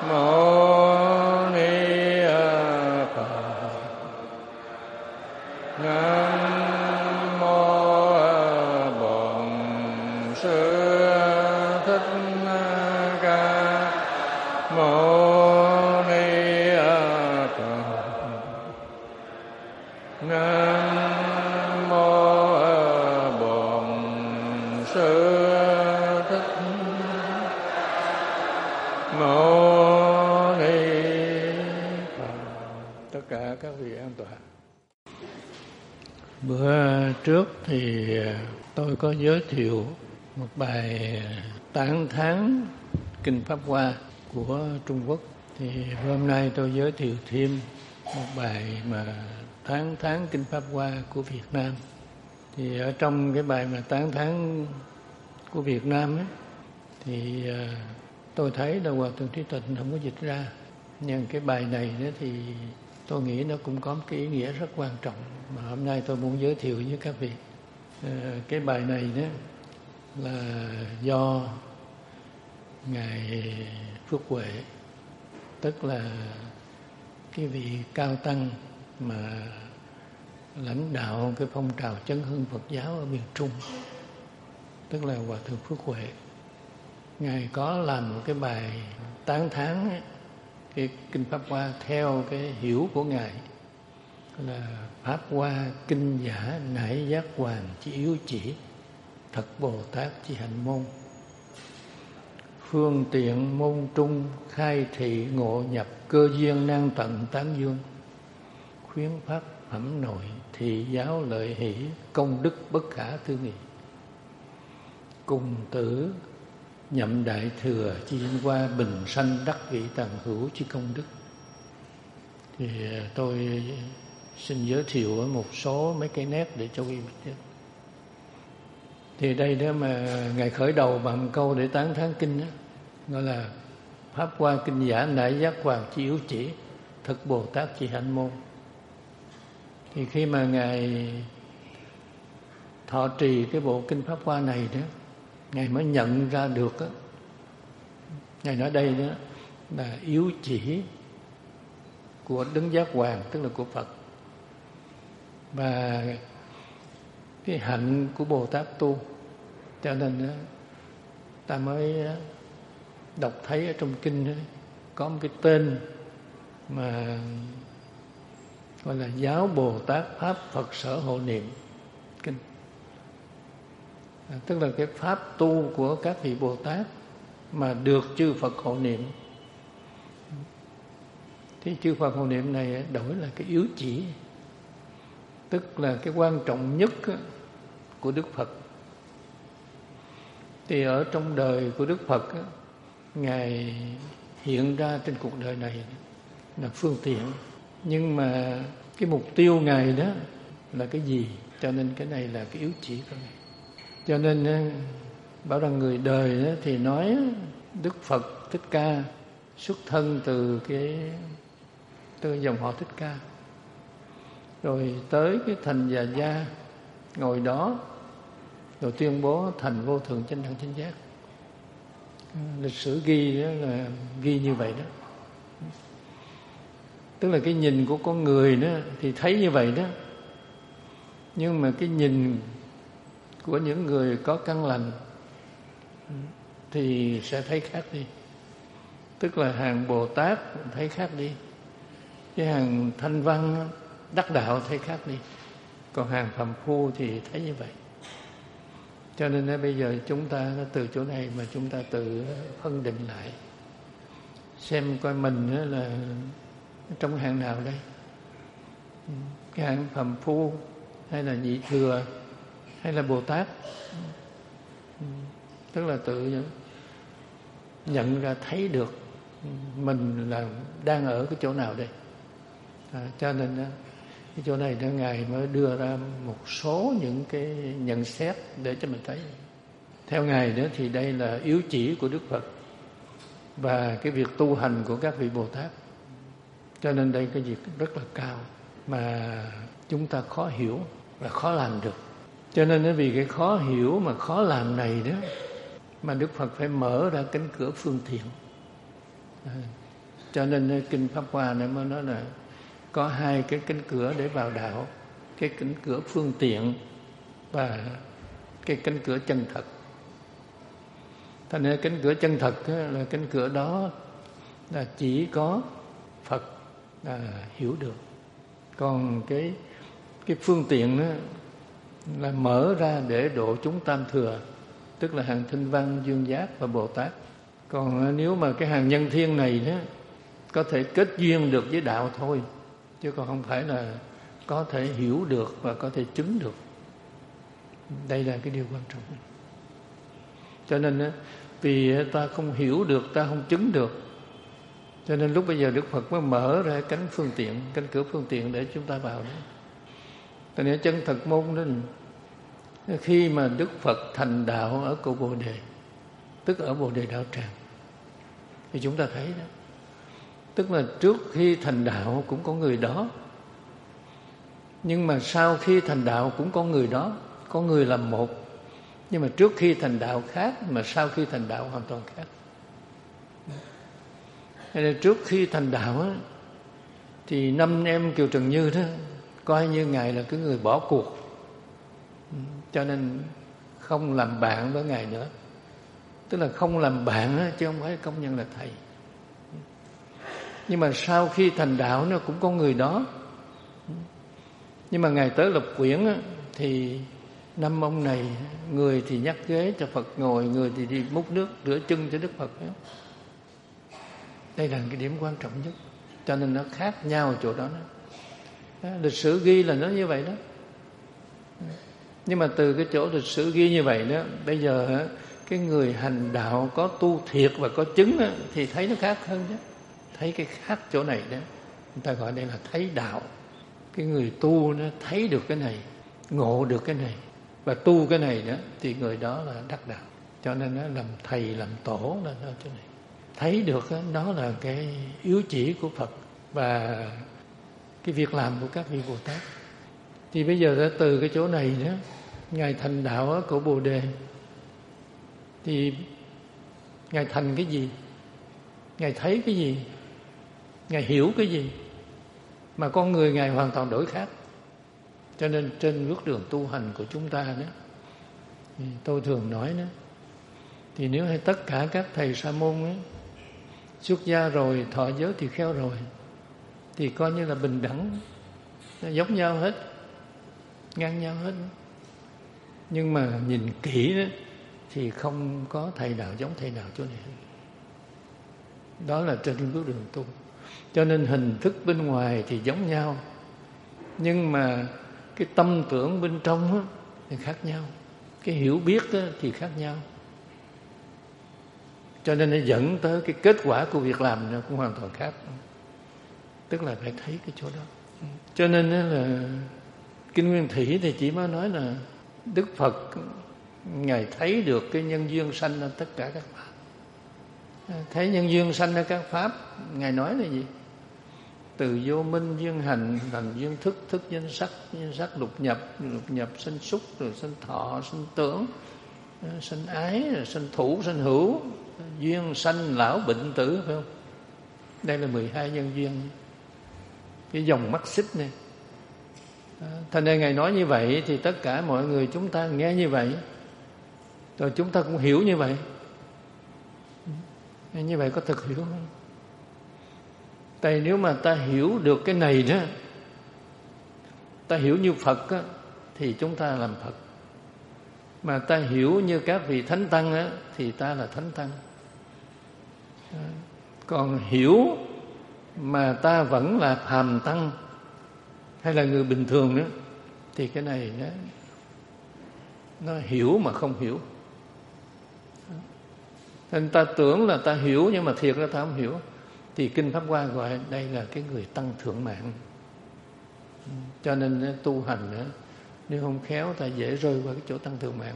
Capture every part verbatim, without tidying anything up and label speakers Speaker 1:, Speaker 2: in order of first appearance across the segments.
Speaker 1: Mâu Ni Phật. Nam mô Bổn Sư Thích Ca Mâu Ni Phật. Nam mô Bổn Sư Thích Mâu Ni Phật. Tất cả các vị an toàn. Bữa trước thì tôi có giới thiệu một bài tán thán Kinh Pháp Hoa của Trung Quốc. Thì hôm nay tôi giới thiệu thêm một bài mà tán thán Kinh Pháp Hoa của Việt Nam. Thì ở trong cái bài mà tán thán của Việt Nam ấy, thì tôi thấy là Hòa Thượng Trí Tịnh không có dịch ra. Nhưng cái bài này đó thì tôi nghĩ nó cũng có một cái ý nghĩa rất quan trọng mà hôm nay tôi muốn giới thiệu với các vị. Cái bài này đó là do Ngài Phước Huệ, tức là cái vị cao tăng mà lãnh đạo cái phong trào chấn hưng Phật giáo ở miền Trung, tức là Hòa Thượng Phước Huệ. Ngài có làm một cái bài tán thán ấy, cái Kinh Pháp Hoa theo cái hiểu của Ngài là Pháp Hoa kinh giả nải giác hoàn chỉ yếu chỉ, thật Bồ Tát chi hạnh môn. Phương tiện môn trung khai thị ngộ nhập, cơ duyên năng tận tán dương. Khuyến phát phẩm nội thị giáo lợi hỷ, công đức bất khả tư nghị. Cùng tử nhậm đại thừa chi qua, bình sanh đắc vị tầng hữu chi công đức. Thì tôi xin giới thiệu một số mấy cái nét để cho quý vị biết. Thì đây đó mà Ngài khởi đầu bằng câu để tán thán kinh đó, gọi là Pháp Hoa kinh giả nải giác hoàn chi yếu chỉ, thật Bồ Tát chi hạnh môn. Thì khi mà Ngài thọ trì cái bộ Kinh Pháp Hoa này đó, Ngài mới nhận ra được đó, Ngài nói đây đó là yếu chỉ của Đấng Giác Hoàn, tức là của Phật, và cái hạnh của Bồ Tát tu. Cho nên đó, ta mới đọc thấy ở trong kinh đó, có một cái tên mà gọi là Giáo Bồ Tát Pháp Phật Sở Hộ Niệm kinh, à, tức là cái pháp tu của các vị Bồ Tát mà được chư Phật hộ niệm. Thì chư Phật hộ niệm này đổi là cái yếu chỉ, tức là cái quan trọng nhất của Đức Phật. Thì ở trong đời của Đức Phật, Ngài hiện ra trên cuộc đời này là phương tiện, nhưng mà cái mục tiêu Ngài đó là cái gì? Cho nên cái này là cái yếu chỉ của Ngài. Cho nên bảo rằng người đời đó thì nói Đức Phật Thích Ca xuất thân từ cái từ dòng họ Thích Ca, rồi tới cái thành Già Gia ngồi đó, rồi tuyên bố thành vô thượng chánh đẳng chánh giác. Lịch sử ghi đó là ghi như vậy đó. Tức là cái nhìn của con người đó thì thấy như vậy đó, nhưng mà cái nhìn của những người có căn lành thì sẽ thấy khác đi. Tức là hàng Bồ Tát thấy khác đi, cái hàng thanh văn đắc đạo thấy khác đi, còn hàng phàm phu thì thấy như vậy. Cho nên bây giờ chúng ta từ chỗ này mà chúng ta tự phân định lại, xem coi mình là trong hàng nào đây, cái hàng phàm phu hay là nhị thừa hay là Bồ Tát. Tức là tự nhận ra thấy được mình là đang ở cái chỗ nào đây. À, cho nên cái chỗ này đó Ngài mới đưa ra một số những cái nhận xét để cho mình thấy. Theo Ngài đó thì đây là yếu chỉ của Đức Phật và cái việc tu hành của các vị Bồ Tát. Cho nên đây cái việc rất là cao mà chúng ta khó hiểu và khó làm được. Cho nên vì cái khó hiểu mà khó làm này đó mà Đức Phật phải mở ra cánh cửa phương tiện. À, Cho nên Kinh Pháp Hoa này mới nói là có hai cái cánh cửa để vào đạo, cái cánh cửa phương tiện và cái cánh cửa chân thật. Thành ra cánh cửa chân thật là cánh cửa đó là chỉ có Phật là hiểu được. Còn cái cái phương tiện đó là mở ra để độ chúng tam thừa, tức là hàng Thanh Văn, Dương Giác và Bồ Tát. Còn nếu mà cái hàng nhân thiên này đó có thể kết duyên được với đạo thôi, chứ còn không phải là có thể hiểu được và có thể chứng được. Đây là cái điều quan trọng. Cho nên vì ta không hiểu được, ta không chứng được, cho nên lúc bây giờ Đức Phật mới mở ra cánh phương tiện, cánh cửa phương tiện để chúng ta vào đó. Cho nên chân thật môn đó, khi mà Đức Phật thành đạo ở cội Bồ Đề, tức ở Bồ Đề Đạo Tràng, thì chúng ta thấy đó, tức là trước khi thành đạo cũng có người đó, nhưng mà sau khi thành đạo cũng có người đó, có người làm một. Nhưng mà trước khi thành đạo khác, mà sau khi thành đạo hoàn toàn khác. Nên trước khi thành đạo á, thì năm em Kiều Trần Như đó coi như Ngài là cái người bỏ cuộc, cho nên không làm bạn với Ngài nữa. Tức là không làm bạn á, chứ không phải công nhận là thầy. Nhưng mà sau khi thành đạo nó cũng có người đó. Nhưng mà Ngài tới Lập Quyển á, thì năm ông này, người thì nhắc ghế cho Phật ngồi, người thì đi múc nước rửa chân cho Đức Phật. Đây là cái điểm quan trọng nhất. Cho nên nó khác nhau chỗ đó. đó. Lịch sử ghi là nó như vậy đó. Nhưng mà từ cái chỗ lịch sử ghi như vậy đó, bây giờ cái người hành đạo có tu thiệt và có chứng đó, thì thấy nó khác hơn chứ. Thấy cái khác chỗ này đó, người ta gọi đây là thấy đạo. Cái người tu nó thấy được cái này, ngộ được cái này và tu cái này đó, thì người đó là đắc đạo. Cho nên nó làm thầy làm tổ là ở chỗ này. Thấy được đó, đó là cái yếu chỉ của Phật và cái việc làm của các vị Bồ Tát. Thì bây giờ đã từ cái chỗ này đó, Ngài thành đạo ở cội Bồ Đề, thì Ngài thành cái gì? Ngài thấy cái gì? Ngài hiểu cái gì? Mà con người Ngài hoàn toàn đổi khác. Cho nên trên bước đường tu hành của chúng ta đó, thì tôi thường nói đó, thì nếu hay tất cả các thầy sa môn ấy, xuất gia rồi, thọ giới thì khéo rồi, thì coi như là bình đẳng, giống nhau hết, ngang nhau hết. Nhưng mà nhìn kỹ đó, thì không có thầy nào giống thầy nào chỗ này. Đó là trên bước đường tu. Cho nên hình thức bên ngoài thì giống nhau, nhưng mà cái tâm tưởng bên trong á, thì khác nhau. Cái hiểu biết á, thì khác nhau. Cho nên nó dẫn tới cái kết quả của việc làm nó cũng hoàn toàn khác. Tức là phải thấy cái chỗ đó. Cho nên là Kinh Nguyên Thủy thì chỉ mới nói là Đức Phật Ngài thấy được cái nhân duyên sanh ở tất cả các pháp. Thấy nhân duyên sanh ở các pháp, Ngài nói là gì? Từ vô minh duyên hành, hành duyên thức, thức duyên sắc, duyên sắc lục nhập, lục nhập sinh xúc, rồi sinh thọ, sinh tưởng, sinh ái, rồi sinh thủ, sinh hữu, duyên sanh lão bệnh tử, phải không? Đây là mười hai nhân duyên, cái dòng mắt xích này. Thành ra Ngài nói như vậy thì tất cả mọi người chúng ta nghe như vậy, rồi chúng ta cũng hiểu như vậy. Như vậy có thực hiểu không? Tại nếu mà ta hiểu được cái này đó, ta hiểu như Phật á, thì chúng ta làm Phật. Mà ta hiểu như các vị Thánh Tăng á, thì ta là Thánh Tăng. Còn hiểu mà ta vẫn là phàm tăng hay là người bình thường nữa, thì cái này đó, nó hiểu mà không hiểu. Nên ta tưởng là ta hiểu, nhưng mà thiệt ra ta không hiểu. Thì Kinh Pháp Hoa gọi đây là cái người tăng thượng mạng. Cho nên tu hành nữa, nếu không khéo ta dễ rơi vào cái chỗ tăng thượng mạng.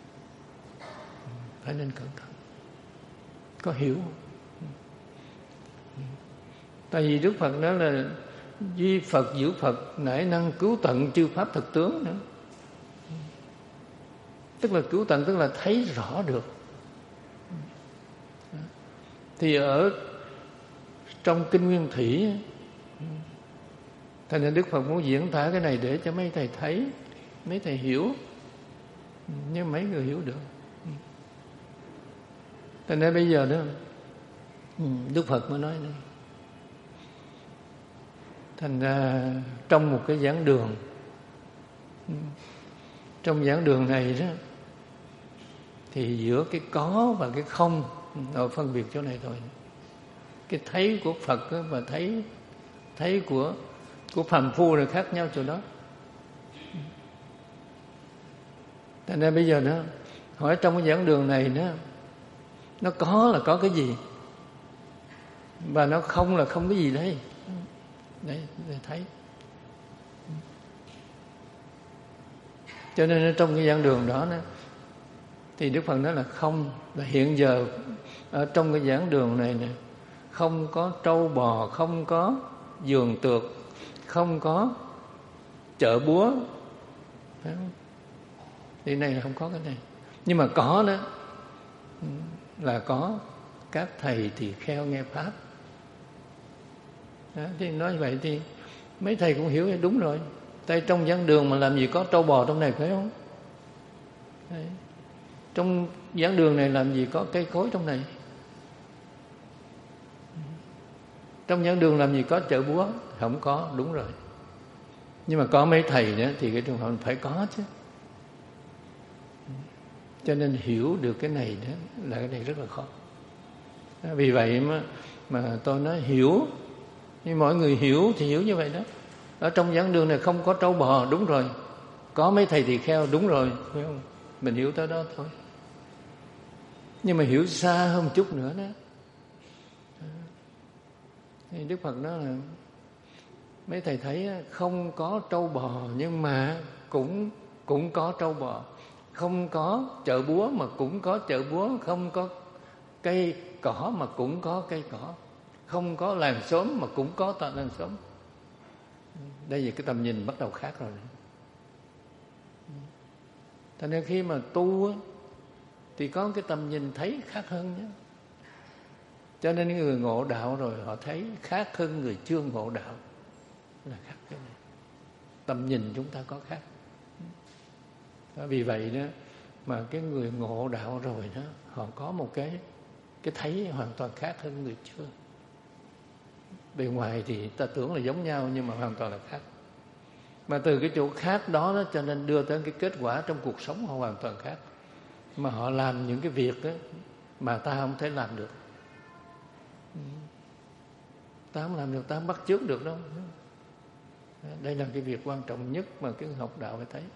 Speaker 1: Phải nên cẩn thận. Có hiểu không? Tại vì Đức Phật nói là duy Phật giữ Phật, nải năng cứu tận chư pháp thực tướng nữa. Tức là cứu tận, tức là thấy rõ được. Thì ở trong Kinh Nguyên Thủy. Thành nên Đức Phật muốn diễn tả cái này để cho mấy thầy thấy, mấy thầy hiểu, nhưng mấy người hiểu được. Thành nên bây giờ đó Đức Phật mới nói nữa. Thành ra trong một cái giảng đường, trong giảng đường này đó, thì giữa cái có và cái không, rồi phân biệt chỗ này thôi. Cái thấy của Phật và thấy thấy của của phàm phu là khác nhau chỗ đó. Thành ra bây giờ đó, hỏi trong cái giảng đường này đó, nó có là có cái gì, và nó không là không cái gì đấy. Đấy, để thấy. Cho nên trong cái giảng đường đó, đó thì Đức Phật nói là không. Và hiện giờ ở trong cái giảng đường này nè, không có trâu bò, không có giường tược, không có chợ búa. Thì này là không có cái này. Nhưng mà có đó là có các thầy tỳ kheo nghe pháp. Đó, thì nói vậy thì mấy thầy cũng hiểu đúng rồi. Tại trong giảng đường mà làm gì có trâu bò trong này phải không? Đấy. Trong giảng đường này làm gì có cây cối trong này? Trong giảng đường làm gì có chợ búa? Không có, đúng rồi. Nhưng mà có mấy thầy nữa thì cái trường hợp phải có chứ. Cho nên hiểu được cái này đó là cái này rất là khó. Vì vậy mà, mà tôi nói hiểu. Nhưng mọi người hiểu thì hiểu như vậy đó. Ở trong giảng đường này không có trâu bò, đúng rồi. Có mấy thầy tỳ kheo, đúng rồi, phải không? Mình hiểu tới đó thôi. Nhưng mà hiểu xa hơn một chút nữa đó. Thì Đức Phật nói là mấy thầy thấy không có trâu bò nhưng mà cũng cũng có trâu bò, không có chợ búa mà cũng có chợ búa, không có cây cỏ mà cũng có cây cỏ, không có làng xóm mà cũng có làng xóm. Đây là cái tầm nhìn bắt đầu khác rồi. Cho nên khi mà tu thì có cái tầm nhìn thấy khác hơn nhé. Cho nên người ngộ đạo rồi họ thấy khác hơn người chưa ngộ đạo. Là khác cái này. Tầm nhìn chúng ta có khác. Đó, vì vậy đó mà cái người ngộ đạo rồi đó, họ có một cái cái thấy hoàn toàn khác hơn người chưa. Bề ngoài thì ta tưởng là giống nhau nhưng mà hoàn toàn là khác. Mà từ cái chỗ khác đó, đó cho nên đưa tới cái kết quả trong cuộc sống họ hoàn toàn khác. Mà họ làm những cái việc đó mà ta không thể làm được. Ta không làm được, ta không bắt chước được đâu. Đây là cái việc quan trọng nhất mà cái học đạo phải thấy.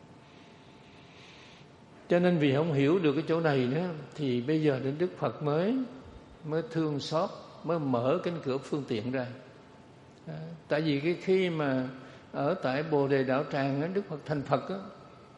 Speaker 1: Cho nên vì không hiểu được cái chỗ này nữa thì bây giờ đến Đức Phật mới mới thương xót, mới mở cánh cửa phương tiện ra. Tại vì cái khi mà ở tại Bồ Đề Đạo Tràng Đức Phật thành Phật đó,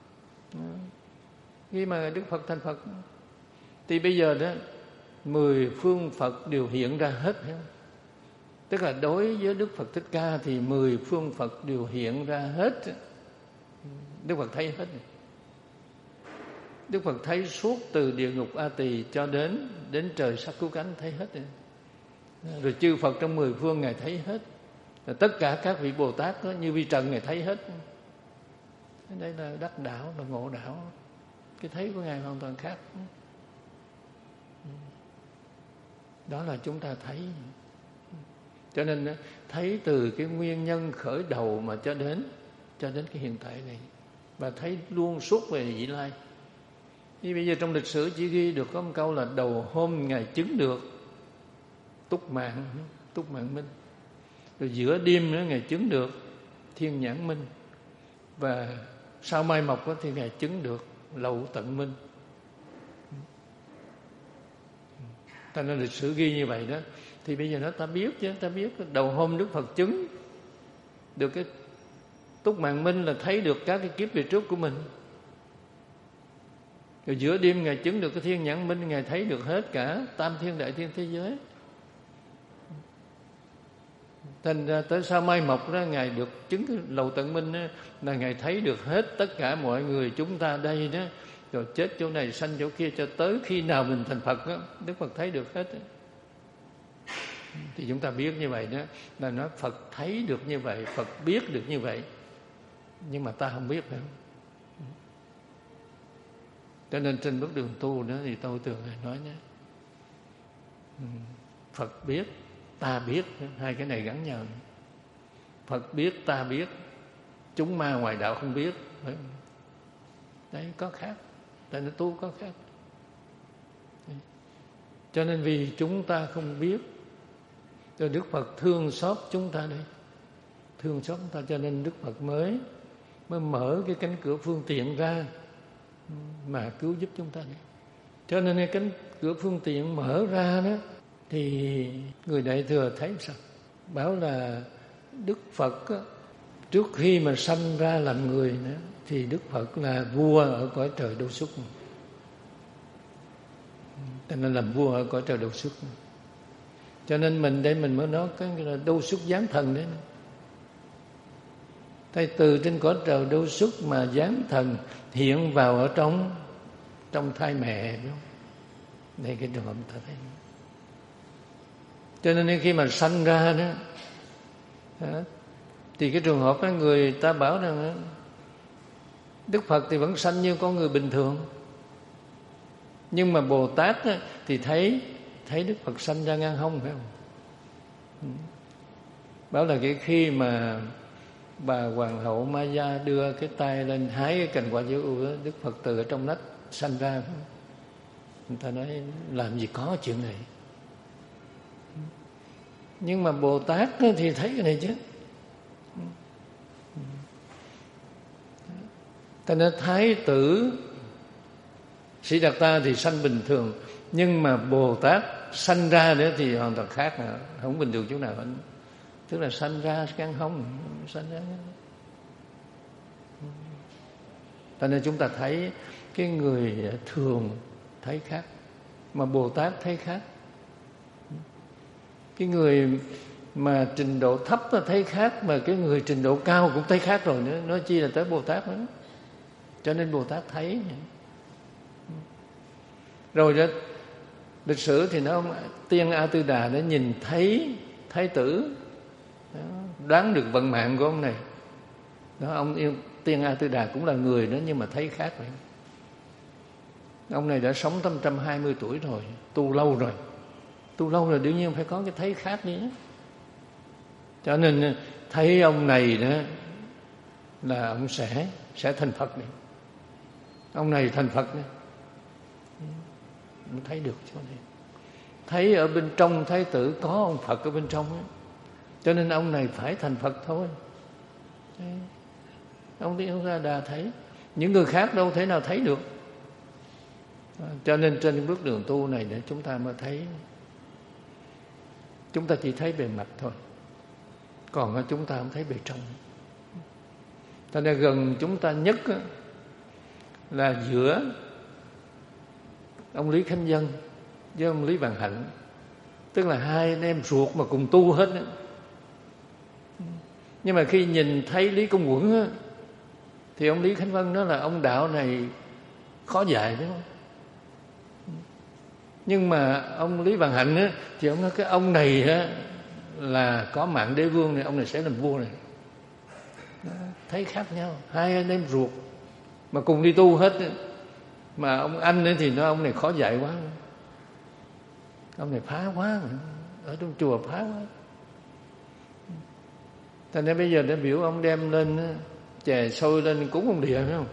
Speaker 1: khi mà Đức Phật thành Phật thì bây giờ đó mười phương Phật đều hiện ra hết. Tức là đối với Đức Phật Thích Ca thì mười phương Phật đều hiện ra hết. Đức Phật thấy hết. Đức Phật thấy suốt từ địa ngục A Tỳ cho đến đến trời sắc cứu cánh thấy hết. Rồi chư Phật trong mười phương Ngài thấy hết. Rồi tất cả các vị Bồ Tát đó, như Vi Trần Ngài thấy hết. Đây là đắc đạo, là ngộ đạo. Cái thấy của Ngài hoàn toàn khác. Đó là chúng ta thấy. Cho nên thấy từ cái nguyên nhân khởi đầu mà cho đến cho đến cái hiện tại này, và thấy luôn suốt về vị lai. Như bây giờ trong lịch sử chỉ ghi được có một câu là đầu hôm Ngài chứng được túc mạng, túc mạng minh. Rồi giữa đêm nữa Ngài chứng được thiên nhãn minh. Và sau mai mọc thì Ngài chứng được lậu tận minh. Ta nói lịch sử ghi như vậy đó. Thì bây giờ nó ta biết chứ, ta biết đầu hôm Đức Phật chứng được cái túc mạng minh là thấy được các cái kiếp về trước của mình. Rồi giữa đêm Ngài chứng được cái thiên nhãn minh, Ngài thấy được hết cả tam thiên đại thiên thế giới. Thành ra tới sau mai mọc đó Ngài được chứng cái lậu tận minh đó, là Ngài thấy được hết tất cả mọi người chúng ta đây đó. Rồi chết chỗ này sanh chỗ kia cho tới khi nào mình thành Phật đó, Đức Phật thấy được hết đó. Thì chúng ta biết như vậy đó, là nói Phật thấy được như vậy, Phật biết được như vậy, nhưng mà ta không biết, phải không? Cho nên trên bước đường tu đó thì tôi thường nói nhé, Phật biết, ta biết, hai cái này gắn nhau. Phật biết, ta biết, chúng ma ngoài đạo không biết. Đấy, có khác. Tại nó tu có khác. Cho nên vì chúng ta không biết, rồi Đức Phật thương xót chúng ta đây, thương xót chúng ta, cho nên Đức Phật mới mới mở cái cánh cửa phương tiện ra mà cứu giúp chúng ta đấy. Cho nên cái cánh cửa phương tiện mở ra đó, thì người Đại Thừa thấy sao? Bảo là Đức Phật á, trước khi mà sanh ra làm người nữa, thì Đức Phật là vua ở cõi trời Đâu Xuất. Cho nên làm vua ở cõi trời Đâu Xuất. Cho nên mình đây mình mới nói cái là Đâu Xuất giáng thần đấy. Tay từ trên cõi trời Đâu Xuất mà giáng thần hiện vào ở trong trong thai mẹ, đúng không? Đây cái trường hợp ta thấy. Cho nên khi mà sanh ra đó, thì cái trường hợp đó người ta bảo rằng Đức Phật thì vẫn sanh như con người bình thường, nhưng mà Bồ Tát thì thấy thấy Đức Phật sanh ra ngang hông, phải không? Bảo là cái khi mà bà hoàng hậu Maya đưa cái tay lên hái cái cành quả dưa ưu, Đức Phật từ ở trong nách sanh ra. Người ta nói làm gì có chuyện này. Nhưng mà Bồ Tát thì thấy cái này chứ. Ta nói Thái tử Siddhartha thì sanh bình thường, nhưng mà Bồ Tát sanh ra nữa thì hoàn toàn khác, không bình thường chỗ nào hết. Tức là sanh ra ngang hông, sanh ra. Cho nên chúng ta thấy cái người thường thấy khác, mà Bồ Tát thấy khác. Cái người mà trình độ thấp thấy khác, mà cái người trình độ cao cũng thấy khác rồi nữa, nói chi là tới Bồ Tát nữa. Cho nên Bồ Tát thấy. Rồi đó, lịch sử thì nó Tiên A Tư Đà đã nhìn thấy thái tử, đó, đoán được vận mạng của ông này. Đó, ông yêu Tiên A Tư Đà cũng là người đó, nhưng mà thấy khác vậy. Ông này đã sống tám trăm hai mươi tuổi rồi, tu lâu rồi. Tu lâu rồi đương nhiên phải có cái thấy khác đi. Cho nên thấy ông này đó là ông sẽ sẽ thành Phật này. Ông này thành Phật này. Ông thấy được chỗ này. Thấy ở bên trong thái tử có ông Phật ở bên trong ấy. Cho nên ông này phải thành Phật thôi. Ông Tiên Ra Đà thấy. Những người khác đâu thể nào thấy được. Cho nên trên bước đường tu này để chúng ta mới thấy. Chúng ta chỉ thấy bề mặt thôi, còn chúng ta không thấy bề trong. Cho nên gần chúng ta nhất là giữa ông Lý Khánh Dân với ông Lý Vạn Hạnh. Tức là hai anh em ruột mà cùng tu hết. Nhưng mà khi nhìn thấy Lý Công Uẩn thì ông Lý Khánh Vân nói là ông đạo này khó dạy, đúng không? Nhưng mà ông Lý Vạn Hạnh á, thì ông nói cái ông này á, là có mạng đế vương này, ông này sẽ làm vua này. Đó, thấy khác nhau. Hai anh em ruột mà cùng đi tu hết. Mà ông anh ấy thì nói ông này khó dạy quá, ông này phá quá, ở trong chùa phá quá. Thành ra bây giờ để biểu ông đem lên chè sôi lên cúng ông Địa, phải không?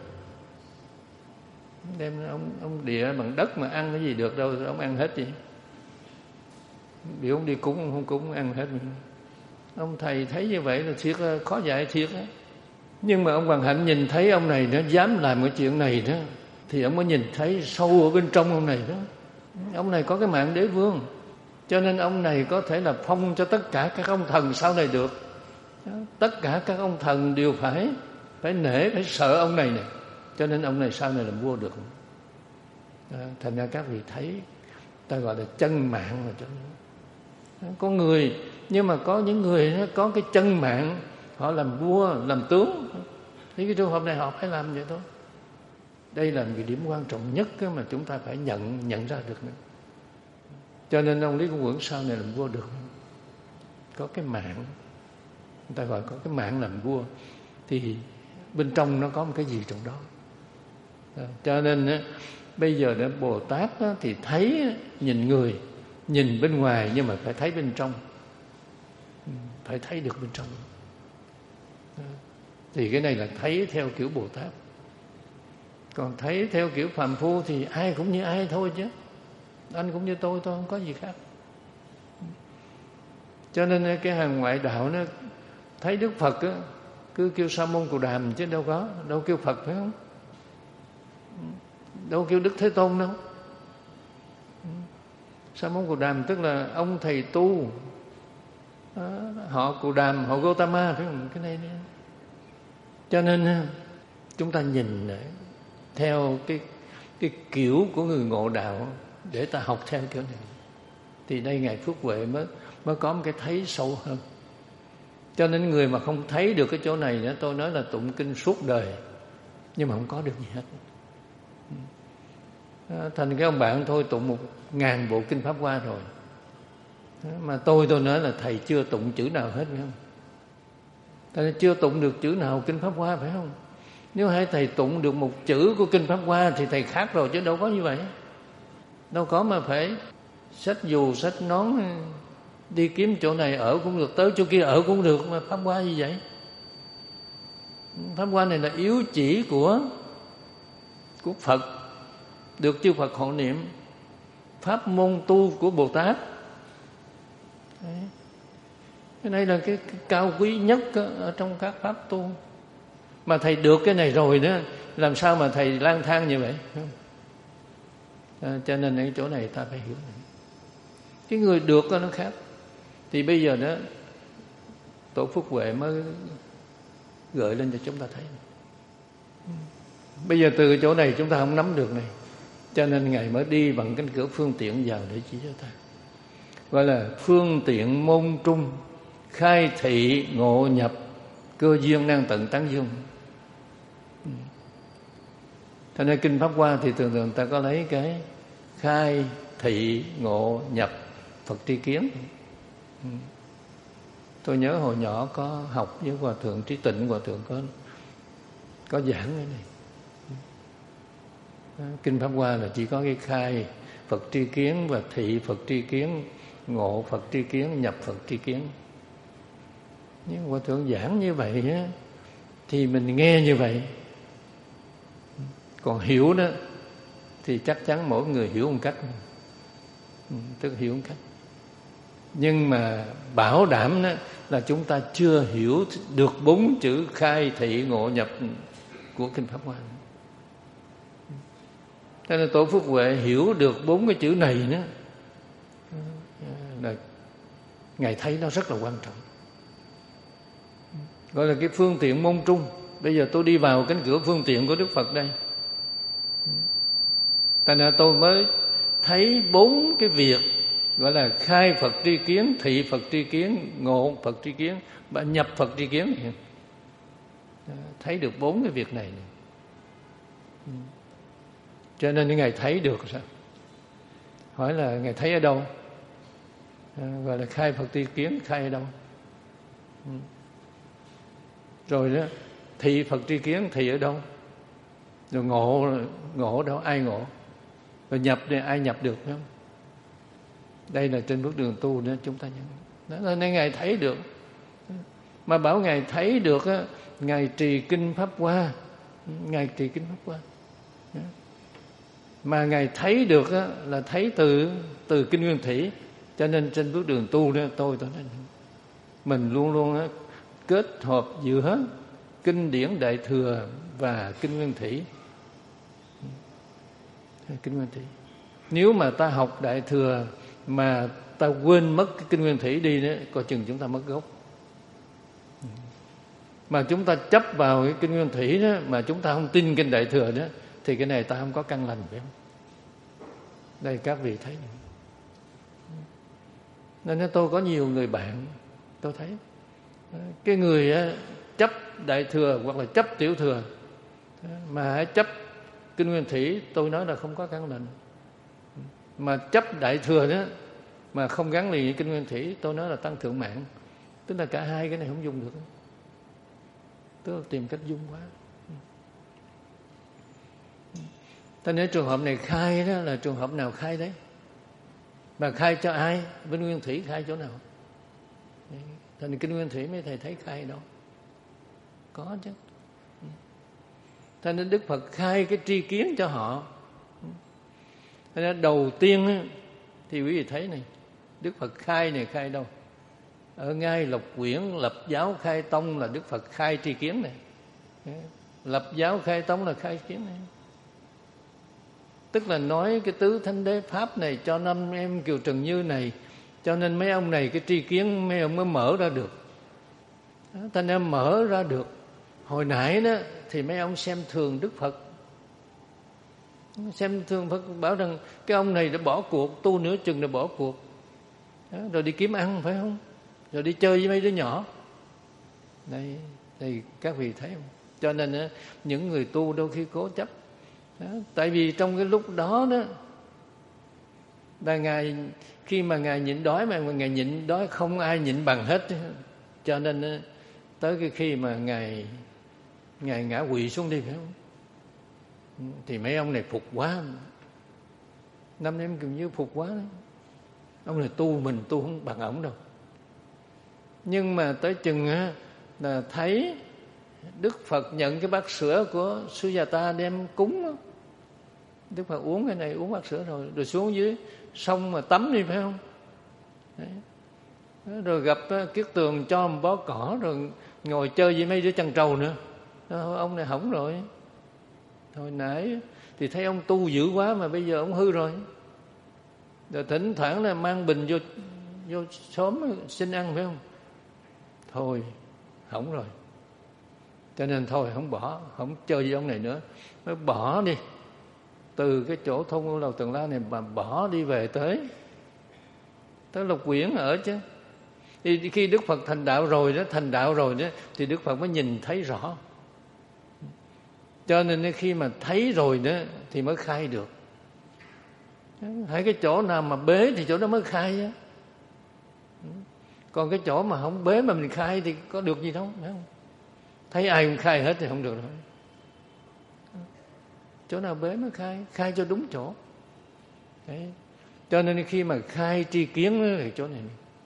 Speaker 1: Đem ông ông Địa bằng đất mà ăn cái gì được đâu, ông ăn hết gì. Biểu ông đi cúng, ông không cúng, ăn hết. Ông thầy thấy như vậy là thiệt là khó dạy thiệt á. Nhưng mà ông Hoàng Hạnh nhìn thấy ông này nó dám làm cái chuyện này đó, thì ông mới nhìn thấy sâu ở bên trong ông này đó. Ông này có cái mạng đế vương, cho nên ông này có thể là phong cho tất cả các ông thần sau này được. Tất cả các ông thần đều phải phải nể, phải sợ ông này này. Cho nên ông này sau này làm vua được. Đó, thành ra các vị thấy, ta gọi là chân mạng mà cho có người, nhưng mà có những người nó có cái chân mạng, họ làm vua, làm tướng, thì cái trường hợp này họ phải làm vậy thôi. Đây là một cái điểm quan trọng nhất mà chúng ta phải nhận nhận ra được nữa. Cho nên ông Lý Công Uẩn sau này làm vua được. có cái mạng, người ta gọi có cái mạng làm vua, thì bên trong nó có một cái gì trong đó. Cho nên á, bây giờ đó Bồ Tát á, thì thấy nhìn người, nhìn bên ngoài nhưng mà phải thấy bên trong, phải thấy được bên trong. Thì cái này là thấy theo kiểu Bồ Tát. Còn thấy theo kiểu phàm phu thì ai cũng như ai thôi chứ. Anh cũng như tôi, tôi không có gì khác. Cho nên cái hàng ngoại đạo nó thấy Đức Phật á, cứ kêu Sa môn Cù Đàm chứ đâu có, đâu kêu Phật phải không? Đâu kêu Đức Thế Tôn đâu. Sa môn Cù Đàm tức là ông thầy tu, họ Cù Đàm, họ Gotama phải không? Cái này, này. Cho nên chúng ta nhìn theo cái cái kiểu của người ngộ đạo để ta học theo kiểu này, thì đây Ngài Phước Huệ mới mới có một cái thấy sâu hơn. Cho nên người mà không thấy được cái chỗ này nữa, tôi nói là tụng kinh suốt đời nhưng mà không có được gì hết. Thành cái ông bạn thôi tụng một ngàn bộ kinh Pháp Hoa rồi, mà tôi tôi nói là thầy chưa tụng chữ nào hết phải không? Thầy chưa tụng được chữ nào kinh Pháp Hoa phải không? Nếu hai thầy tụng được một chữ của kinh Pháp Hoa thì thầy khác rồi, chứ đâu có như vậy. Đâu có mà phải xách dù xách nón đi kiếm chỗ này ở cũng được, tới chỗ kia ở cũng được, mà Pháp Hoa như vậy. Pháp Hoa này là yếu chỉ của của Phật, được chư Phật hộ niệm, pháp môn tu của Bồ Tát. Đấy. Cái này là cái, cái cao quý nhất ở trong các pháp tu. Mà thầy được cái này rồi đó, làm sao mà thầy lang thang như vậy? À, cho nên cái chỗ này ta phải hiểu. Cái người được nó khác. Thì bây giờ đó Tổ Phước Huệ mới gợi lên cho chúng ta thấy. Bây giờ từ chỗ này chúng ta không nắm được này, cho nên Ngài mới đi bằng cánh cửa phương tiện vào để chỉ cho ta. Gọi là phương tiện môn trung, khai thị ngộ nhập, cơ duyên năng tận tán dương. Cho nên kinh Pháp Hoa thì thường thường ta có lấy cái khai thị ngộ nhập Phật tri kiến. Tôi nhớ hồi nhỏ có học với Hòa Thượng Trí Tịnh, Hòa Thượng có có giảng cái này. Kinh Pháp Hoa là chỉ có cái khai Phật tri kiến và thị Phật tri kiến, ngộ Phật tri kiến, nhập Phật tri kiến. Nhưng Hòa Thượng giảng như vậy á, thì mình nghe như vậy. Còn hiểu đó thì chắc chắn mỗi người hiểu một cách, tức hiểu một cách. Nhưng mà bảo đảm đó là chúng ta chưa hiểu được bốn chữ khai thị ngộ nhập của kinh Pháp Hoa. Cho nên Tổ Phước Huệ hiểu được bốn cái chữ này nữa là Ngài thấy nó rất là quan trọng. Gọi là cái phương tiện môn trung. Bây giờ tôi đi vào cánh cửa phương tiện của Đức Phật đây, thành ra tôi mới thấy bốn cái việc gọi là khai Phật tri kiến, thị Phật tri kiến, ngộ Phật tri kiến và nhập Phật tri kiến. Thấy được bốn cái việc này. Cho nên Ngài thấy được sao? Hỏi là Ngài thấy ở đâu? Gọi là khai Phật tri kiến, khai ở đâu? Rồi đó, thị Phật tri kiến, thị ở đâu? Rồi ngộ, ngộ ở đâu? Ai ngộ? Rồi nhập thì ai nhập được không? Đây là trên bước đường tu nữa chúng ta nhận. Đó nên Ngài thấy được. Mà bảo Ngài thấy được á, Ngài trì kinh Pháp Hoa, Ngài trì kinh Pháp Hoa. Mà Ngài thấy được á, là thấy từ từ kinh Nguyên Thủy. Cho nên trên bước đường tu đó tôi tôi nói mình luôn luôn á, kết hợp giữa kinh điển Đại Thừa và kinh Nguyên Thủy. Kinh Nguyên Thủy. Nếu mà ta học Đại Thừa mà ta quên mất cái kinh Nguyên Thủy đi đó, coi chừng chúng ta mất gốc. Mà chúng ta chấp vào cái kinh Nguyên Thủy đó, mà chúng ta không tin kinh Đại Thừa đó, thì cái này ta không có căn lành, phải không? Đây các vị thấy. Nên tôi có nhiều người bạn, tôi thấy cái người chấp Đại Thừa hoặc là chấp Tiểu Thừa mà chấp kinh Nguyên Thủy, tôi nói là không có căn lành. Mà chấp Đại Thừa đó mà không gắn liền với kinh Nguyên Thủy, tôi nói là tăng thượng mạng. Tức là cả hai cái này không dùng được, tức là tìm cách dung quá. Ta nói trường hợp này khai đó là trường hợp nào khai đấy? Và khai cho ai? Bên Nguyên Thủy khai chỗ nào? Thành Kinh Nguyên Thủy mấy thầy thấy khai đâu? Có chứ. Cho nên Đức Phật khai cái tri kiến cho họ. Cho nên đầu tiên thì quý vị thấy này, Đức Phật khai này khai đâu? Ở ngay Lộc Quyển lập giáo khai tông là Đức Phật khai tri kiến này. Lập giáo khai tông là khai kiến này. Tức là nói cái tứ thánh đế pháp này cho năm em Kiều Trần Như này, cho nên mấy ông này cái tri kiến mấy ông mới mở ra được. Ta nên mở ra được. Hồi nãy đó thì mấy ông xem thường Đức Phật, xem thường Phật, bảo rằng cái ông này đã bỏ cuộc, tu nửa chừng đã bỏ cuộc, đó, rồi đi kiếm ăn phải không, rồi đi chơi với mấy đứa nhỏ. Đây thì các vị thấy không? Cho nên đó, những người tu đôi khi cố chấp đó, tại vì trong cái lúc đó đó là ngài, khi mà ngài nhịn đói mà ngài nhịn đói không ai nhịn bằng hết, cho nên đó, tới cái khi mà ngài ngài ngã quỵ xuống đi phải không, thì mấy ông này phục quá, năm em kiểu như phục quá đấy. Ông này tu mình tu không bằng ổng đâu. Nhưng mà tới chừng á là thấy Đức Phật nhận cái bát sữa của Sujata đem cúng á, Đức Phật uống cái này, uống bát sữa rồi rồi xuống dưới sông mà tắm đi phải không? Đấy. Rồi gặp Kiết Tường cho một bó cỏ rồi ngồi chơi với mấy đứa chăn trâu nữa. Đó, ông này hỏng rồi. Hồi nãy thì thấy ông tu dữ quá mà bây giờ ông hư rồi. Rồi thỉnh thoảng là mang bình vô vô xóm xin ăn phải không? Thôi hỏng rồi. Cho nên thôi không bỏ, không chơi với ông này nữa. Mới bỏ đi. Từ cái chỗ thôn Ngô Lầu Tần La này mà bỏ đi về tới tới Lộc Quyển ở chứ. Thì khi Đức Phật thành đạo rồi đó, thành đạo rồi đó thì Đức Phật mới nhìn thấy rõ. Cho nên khi mà thấy rồi đó thì mới khai được. Hay cái chỗ nào mà bế thì chỗ đó mới khai á. Còn cái chỗ mà không bế mà mình khai thì có được gì đâu, phải không? Thấy ai cũng khai hết thì không được đâu. Chỗ nào bế mới khai, khai cho đúng chỗ. Đấy. Cho nên khi mà khai tri kiến thì chỗ này.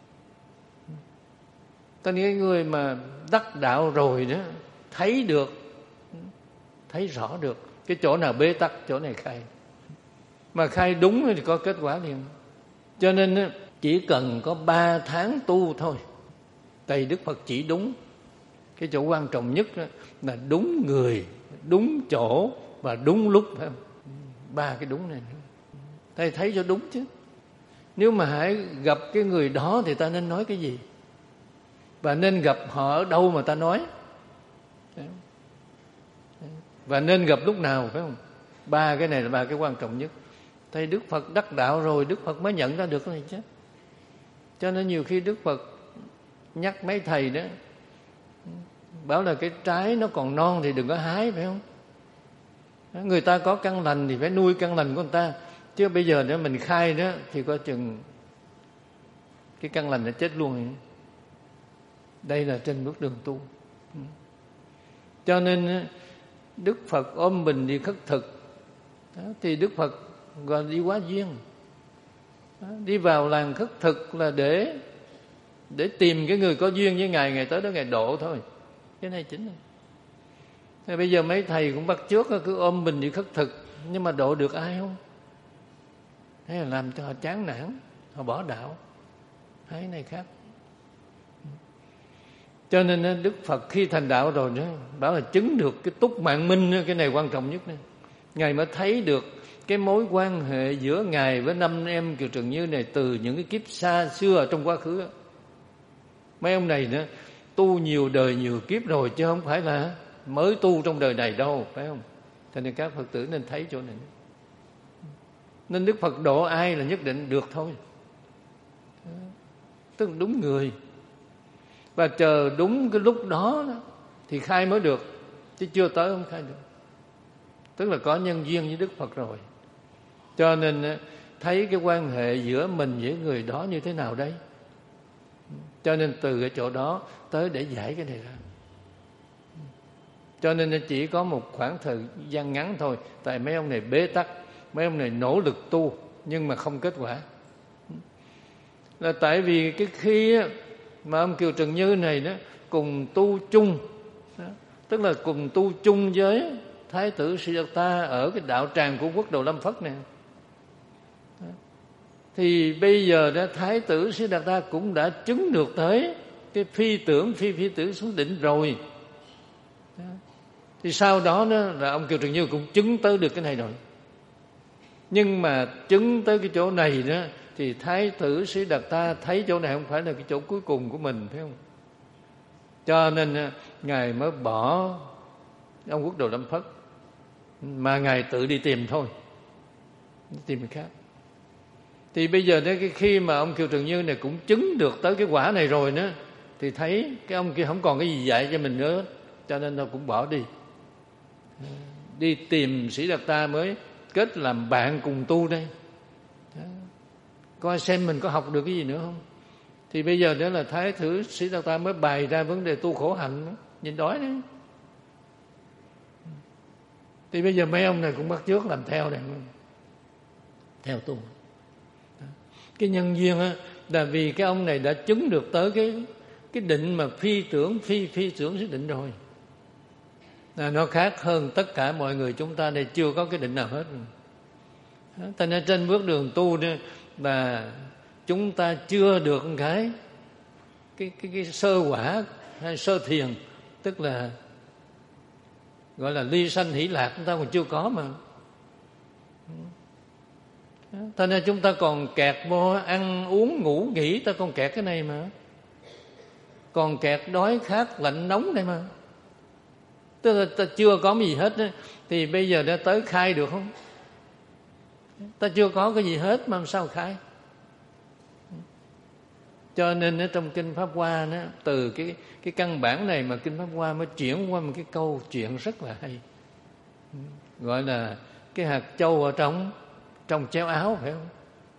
Speaker 1: Tất nhiên người mà đắc đạo rồi đó, thấy được, thấy rõ được cái chỗ nào bế tắc, chỗ này khai. Mà khai đúng thì có kết quả liền. Cho nên chỉ cần có ba tháng tu thôi, tại Đức Phật chỉ đúng. Cái chỗ quan trọng nhất là đúng người, đúng chỗ và đúng lúc, phải không? Ba cái đúng này. Thầy thấy cho đúng chứ. Nếu mà hãy gặp cái người đó thì ta nên nói cái gì? Và nên gặp họ ở đâu mà ta nói? Và nên gặp lúc nào, phải không? Ba cái này là ba cái quan trọng nhất. Thầy Đức Phật đắc đạo rồi, Đức Phật mới nhận ra được cái này chứ. Cho nên nhiều khi Đức Phật nhắc mấy thầy đó, bảo là cái trái nó còn non thì đừng có hái, phải không? Người ta có căn lành thì phải nuôi căn lành của người ta. Chứ bây giờ nếu mình khai đó thì có chừng cái căn lành nó chết luôn. Đây là trên bước đường tu. Cho nên Đức Phật ôm bình đi khất thực đó, thì Đức Phật gọi đi hóa duyên đó, đi vào làng khất thực là để để tìm cái người có duyên với Ngài, Ngài tới đó Ngài độ thôi. Cái này chính là thì bây giờ mấy thầy cũng bắt chước cứ ôm bình đi khất thực, nhưng mà độ được ai không? Thế là làm cho họ chán nản, họ bỏ đạo. Hai cái này khác. Cho nên Đức Phật khi thành đạo rồi đó, bảo là chứng được cái túc mạng minh, cái này quan trọng nhất này. Ngài mới thấy được cái mối quan hệ giữa Ngài với năm em Kiều Trần Như này từ những cái kiếp xa xưa ở trong quá khứ. Mấy ông này nữa tu nhiều đời nhiều kiếp rồi, chứ không phải là mới tu trong đời này đâu, phải không? Cho nên các Phật tử nên thấy chỗ này. Nên Đức Phật độ ai là nhất định được thôi. Tức là đúng người. Và chờ đúng cái lúc đó, đó thì khai mới được, chứ chưa tới không khai được. Tức là có nhân duyên với Đức Phật rồi. Cho nên thấy cái quan hệ giữa mình với người đó như thế nào đây? Cho nên từ cái chỗ đó tới để giải cái này ra. Cho nên nó chỉ có một khoảng thời gian ngắn thôi. Tại mấy ông này bế tắc, mấy ông này nỗ lực tu nhưng mà không kết quả. Là tại vì cái khi mà ông Kiều Trần Như này đó cùng tu chung đó, tức là cùng tu chung với Thái tử Siddhartha ở cái đạo tràng của Quốc Đồ Lâm Phất này. Đó. Thì bây giờ đó Thái tử Siddhartha cũng đã chứng được tới cái phi tưởng phi phi tưởng xuống định rồi. Đó. Thì sau đó, đó là ông Kiều Trần Như cũng chứng tới được cái này rồi. Nhưng mà chứng tới cái chỗ này đó thì Thái tử Siddhartha thấy chỗ này không phải là cái chỗ cuối cùng của mình, phải không? Cho nên Ngài mới bỏ ông Quốc Đồ Lâm Phất, mà Ngài tự đi tìm thôi, đi tìm cái khác. Thì bây giờ đó, cái khi mà ông Kiều Trần Như này cũng chứng được tới cái quả này rồi nữa, thì thấy cái ông kia không còn cái gì dạy cho mình nữa, cho nên nó cũng bỏ đi, đi tìm Siddhartha mới kết làm bạn cùng tu đây. Đó. Coi xem mình có học được cái gì nữa không. Thì bây giờ đó là Thái tử Siddhartha mới bày ra vấn đề tu khổ hạnh đó. Nhìn đói đấy. Thì bây giờ mấy ông này cũng bắt chước làm theo này, theo tu. Đó. Cái nhân duyên á là vì cái ông này đã chứng được tới cái cái định mà phi tưởng phi phi tưởng cái định rồi. Là nó khác hơn tất cả mọi người chúng ta đây chưa có cái định nào hết. Cho nên trên bước đường tu đó là chúng ta chưa được cái cái cái, cái sơ quả hay sơ thiền, tức là gọi là ly sanh hỷ lạc, chúng ta còn chưa có mà. Cho nên chúng ta còn kẹt vô ăn uống ngủ nghỉ, ta còn kẹt cái này mà, còn kẹt đói khát lạnh nóng đây mà. Tức là ta chưa có gì hết đó, thì bây giờ đã tới khai được không? Ta chưa có cái gì hết mà làm sao khai? Cho nên ở trong Kinh Pháp Hoa đó, từ cái cái căn bản này mà Kinh Pháp Hoa mới chuyển qua một cái câu chuyện rất là hay, gọi là cái hạt châu ở trong trong chéo áo, phải không?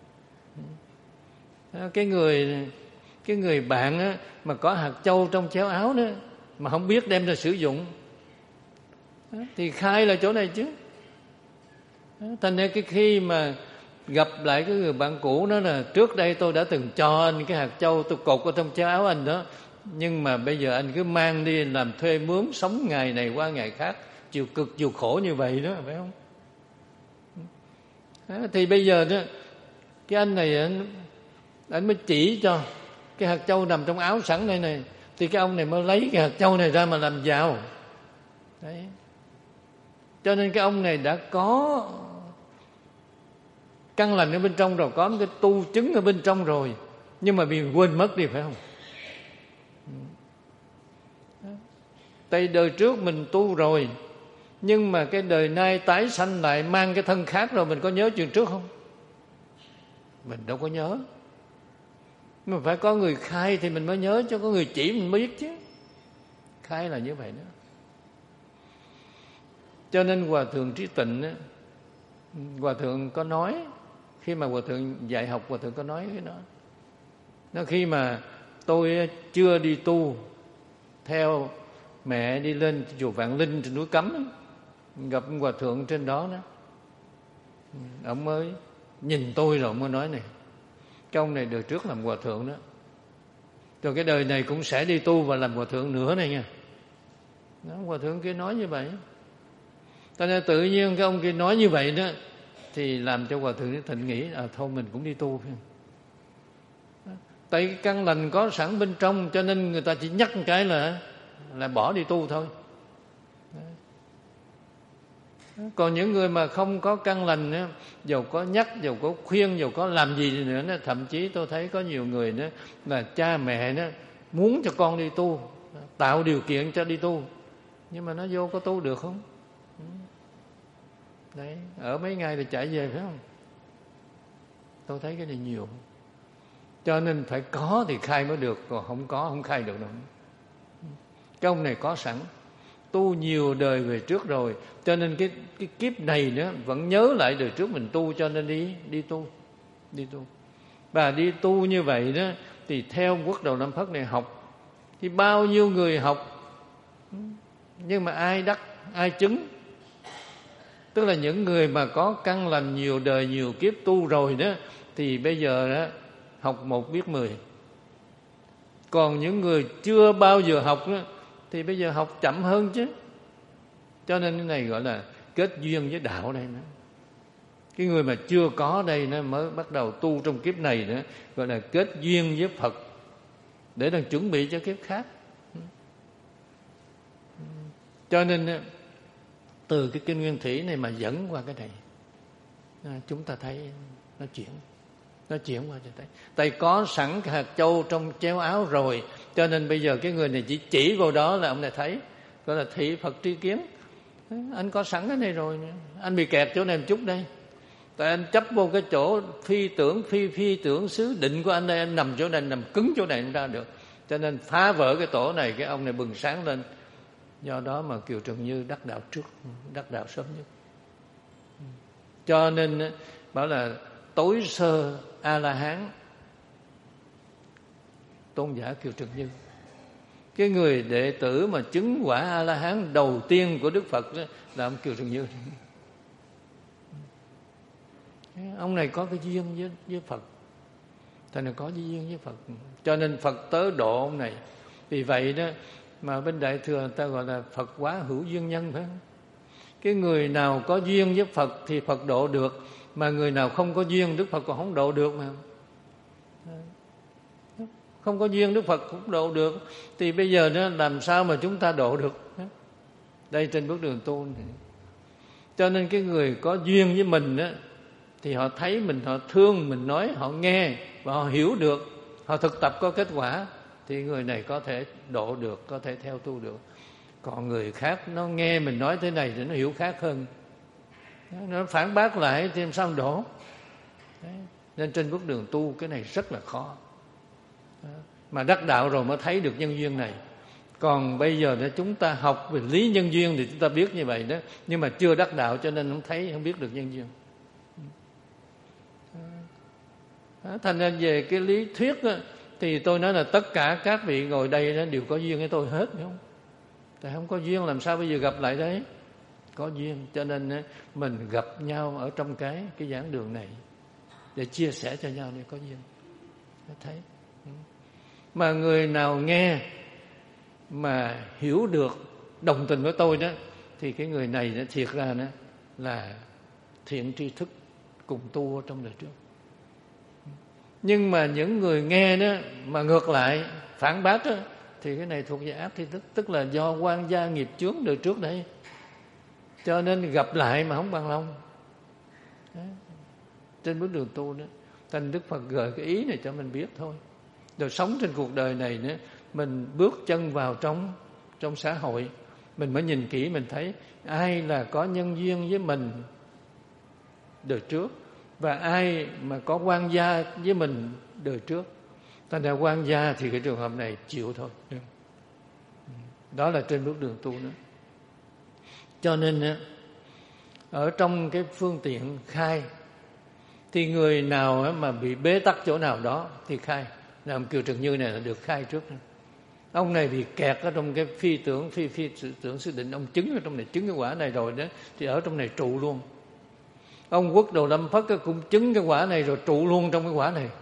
Speaker 1: Cái người cái người bạn á, mà có hạt châu trong chéo áo đó mà không biết đem ra sử dụng thì khai là chỗ này chứ. Thành ra cái khi mà gặp lại cái người bạn cũ đó là trước đây tôi đã từng cho anh cái hạt châu, tôi cột ở trong chéo áo anh đó, nhưng mà bây giờ anh cứ mang đi làm thuê mướn, sống ngày này qua ngày khác, chịu cực chịu khổ như vậy đó, phải không? Đó, thì bây giờ đó cái anh này anh, anh mới chỉ cho cái hạt châu nằm trong áo sẵn đây này, thì cái ông này mới lấy cái hạt châu này ra mà làm giàu. Đấy. Cho nên cái ông này đã có căn lành ở bên trong rồi, có cái tu chứng ở bên trong rồi, nhưng mà bị quên mất đi, phải không? Tại đời trước mình tu rồi, nhưng mà cái đời nay tái sanh lại mang cái thân khác rồi, mình có nhớ chuyện trước không? Mình đâu có nhớ. Mà phải có người khai thì mình mới nhớ, cho có người chỉ mình mới biết chứ. Khai là như vậy đó. Cho nên Hòa Thượng Trí Tịnh á, Hòa Thượng có nói, khi mà Hòa Thượng dạy học, Hòa Thượng có nói cái đó. Nó khi mà tôi chưa đi tu, theo mẹ đi lên chùa Vạn Linh trên núi Cấm, gặp Hòa Thượng trên đó đó, ông mới nhìn tôi rồi ông mới nói này, cái ông này đời trước làm Hòa Thượng đó, rồi cái đời này cũng sẽ đi tu và làm Hòa Thượng nữa này nha. Đó, Hòa Thượng kia nói như vậy. Cho nên tự nhiên cái ông kia nói như vậy đó, thì làm cho Hòa Thượng Thịnh nghĩ à, thôi mình cũng đi tu, phải không? Tại cái căn lành có sẵn bên trong, cho nên người ta chỉ nhắc một cái là là bỏ đi tu thôi. Còn những người mà không có căn lành đó, dầu có nhắc, dầu có khuyên, dầu có làm gì nữa đó, thậm chí tôi thấy có nhiều người đó là cha mẹ đó muốn cho con đi tu, tạo điều kiện cho đi tu, nhưng mà nó vô có tu được không? Đấy, ở mấy ngày thì chạy về, phải không? Tôi thấy cái này nhiều. Cho nên phải có thì khai mới được, còn không có không khai được đâu. Cái ông này có sẵn, tu nhiều đời về trước rồi, cho nên cái cái kiếp này nữa vẫn nhớ lại đời trước mình tu, cho nên đi đi tu, đi tu. Và đi tu như vậy đó thì theo Quốc Đầu Lâm Phất này học thì bao nhiêu người học, nhưng mà ai đắc, ai chứng? Tức là những người mà có căn lành nhiều đời nhiều kiếp tu rồi đó, thì bây giờ đó học một biết mười. Còn những người chưa bao giờ học đó, thì bây giờ học chậm hơn chứ. Cho nên cái này gọi là kết duyên với đạo đây nữa. Cái người mà chưa có đây nó mới bắt đầu tu trong kiếp này nữa, gọi là kết duyên với Phật để đang chuẩn bị cho kiếp khác. Cho nên từ cái kinh Nguyên Thủy này mà dẫn qua cái này, chúng ta thấy nó chuyển, nó chuyển qua cho thấy. Tại có sẵn cái hạt châu trong chéo áo rồi, cho nên bây giờ cái người này chỉ chỉ vào đó là ông này thấy, gọi là thị Phật tri kiến. Anh có sẵn cái này rồi, anh bị kẹt chỗ này một chút đây. Tại anh chấp vô cái chỗ phi tưởng, phi phi tưởng xứ định của anh đây, anh nằm chỗ này, nằm cứng chỗ này anh ra được. Cho nên phá vỡ cái tổ này, cái ông này bừng sáng lên. Do đó mà Kiều Trần Như đắc đạo trước, đắc đạo sớm nhất. Cho nên bảo là tối sơ A-la-hán tôn giả Kiều Trần Như. Cái người đệ tử mà chứng quả A-la-hán đầu tiên của Đức Phật đó là ông Kiều Trần Như. Ông này có cái duyên với, với Phật, thành ra có cái duyên với Phật, cho nên Phật tới độ ông này. Vì vậy đó mà bên Đại Thừa người ta gọi là Phật quá hữu duyên nhân, phải không? Cái người nào có duyên với Phật thì Phật độ được, mà người nào không có duyên Đức Phật còn không độ được mà. Không có duyên Đức Phật cũng độ được. Thì bây giờ đó làm sao mà chúng ta độ được? Đây trên bước đường tu này. Cho nên cái người có duyên với mình đó, thì họ thấy mình, họ thương mình nói, họ nghe và họ hiểu được, họ thực tập có kết quả, thì người này có thể độ được, có thể theo tu được. Còn người khác nó nghe mình nói thế này thì nó hiểu khác hơn, nó phản bác lại thì làm sao độ. Đấy. Nên trên bước đường tu cái này rất là khó. Đó. Mà đắc đạo rồi mới thấy được nhân duyên này. Còn bây giờ để chúng ta học về lý nhân duyên thì chúng ta biết như vậy đó, nhưng mà chưa đắc đạo cho nên không thấy, không biết được nhân duyên. Đó. Thành ra về cái lý thuyết đó, thì tôi nói là tất cả các vị ngồi đây đó đều có duyên với tôi hết, phải không? Tại không có duyên làm sao bây giờ gặp lại đấy? Có duyên, cho nên mình gặp nhau ở trong cái cái giảng đường này để chia sẻ cho nhau để có duyên. Thấy. Mà người nào nghe mà hiểu được, đồng tình với tôi đó, thì cái người này nó thiệt ra đó là thiện tri thức cùng tu ở trong đời trước. Nhưng mà những người nghe đó mà ngược lại phản bác đó, thì cái này thuộc về ác tri thức, tức là do quan gia nghiệp chướng đời trước đây, cho nên gặp lại mà không bằng lòng. Đấy. Trên bước đường tu đó, thành Đức Phật gợi cái ý này cho mình biết thôi. Rồi sống trên cuộc đời này nữa, mình bước chân vào trong trong xã hội, mình mới nhìn kỹ, mình thấy ai là có nhân duyên với mình đời trước, và ai mà có quan gia với mình đời trước. Thành ra quan gia thì cái trường hợp này chịu thôi. Đó là trên bước đường tu nữa. Cho nên ở trong cái phương tiện khai, thì người nào mà bị bế tắc chỗ nào đó thì khai. Làm Kiều Trần Như này là được khai trước. Ông này bị kẹt ở trong cái phi tưởng, phi phi tưởng sự định, ông chứng ở trong này, chứng cái quả này rồi đó, thì ở trong này trụ luôn. Ông Quốc Đồ Lâm Phất cũng chứng cái quả này rồi trụ luôn trong cái quả này.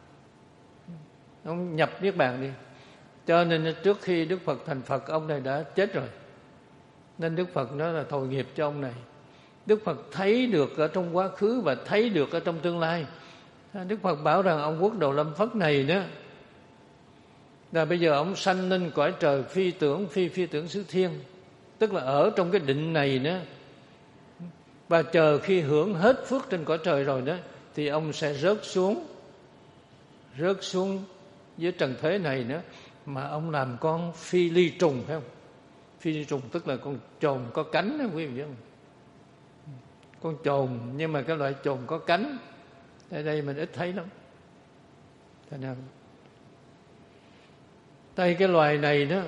Speaker 1: Ông nhập Niết Bàn đi. Cho nên trước khi Đức Phật thành Phật, ông này đã chết rồi. Nên Đức Phật nói là thồi nghiệp cho ông này. Đức Phật thấy được ở trong quá khứ và thấy được ở trong tương lai. Đức Phật bảo rằng ông Quốc Đồ Lâm Phất này đó, là bây giờ ông sanh lên cõi trời phi tưởng, phi phi tưởng xứ thiên, tức là ở trong cái định này đó, và chờ khi hưởng hết phước trên cõi trời rồi đó, thì ông sẽ rớt xuống, rớt xuống dưới trần thế này nữa, mà ông làm con phi ly trùng, phải không? Phi ly trùng tức là con chồn có cánh đó, quý vị biết không? Con chồn, nhưng mà cái loại chồn có cánh ở đây mình ít thấy lắm. Thế nào? Tại cái loài này đó,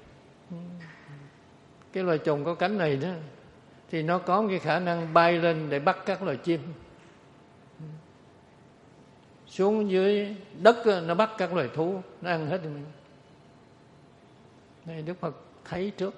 Speaker 1: cái loài chồn có cánh này đó, thì nó có cái khả năng bay lên để bắt các loài chim. xuống dưới đất nó bắt các loài thú, nó ăn hết mình. Đây Đức Phật thấy trước.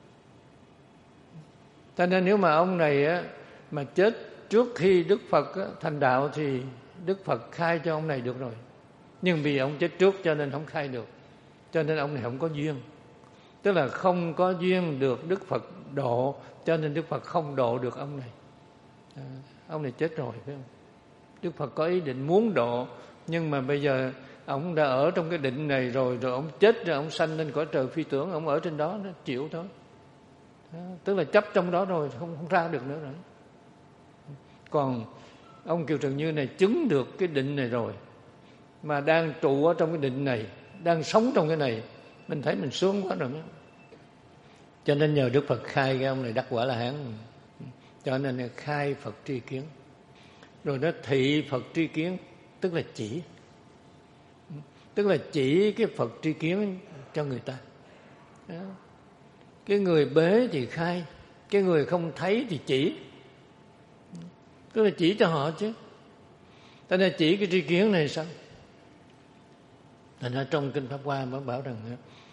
Speaker 1: Cho nên nếu mà ông này á, mà chết trước khi Đức Phật á, thành đạo thì Đức Phật khai cho ông này được rồi. Nhưng vì ông chết trước cho nên không khai được. Cho nên ông này không có duyên. Tức là không có duyên được Đức Phật độ, cho nên Đức Phật không độ được ông này. À, ông này chết rồi phải không? Đức Phật có ý định muốn độ, nhưng mà bây giờ ông đã ở trong cái định này rồi, rồi ông chết rồi ông sanh lên cõi trời phi tưởng, ông ở trên đó nó chịu thôi. À, tức là chấp trong đó rồi, không không ra được nữa rồi. Còn ông Kiều Trần Như này chứng được cái định này rồi, mà đang trụ ở trong cái định này, đang sống trong cái này, mình thấy mình sướng quá rồi. Cho nên nhờ Đức Phật khai cái ông này đắc quả La Hán. Cho nên khai Phật tri kiến. Rồi nó thị Phật tri kiến, tức là chỉ. Tức là chỉ cái Phật tri kiến cho người ta. Đó. Cái người bế thì khai, cái người không thấy thì chỉ. Tức là chỉ cho họ chứ. Thế nên chỉ cái tri kiến này sao? Thành ra trong Kinh Pháp Hoa mới bảo rằng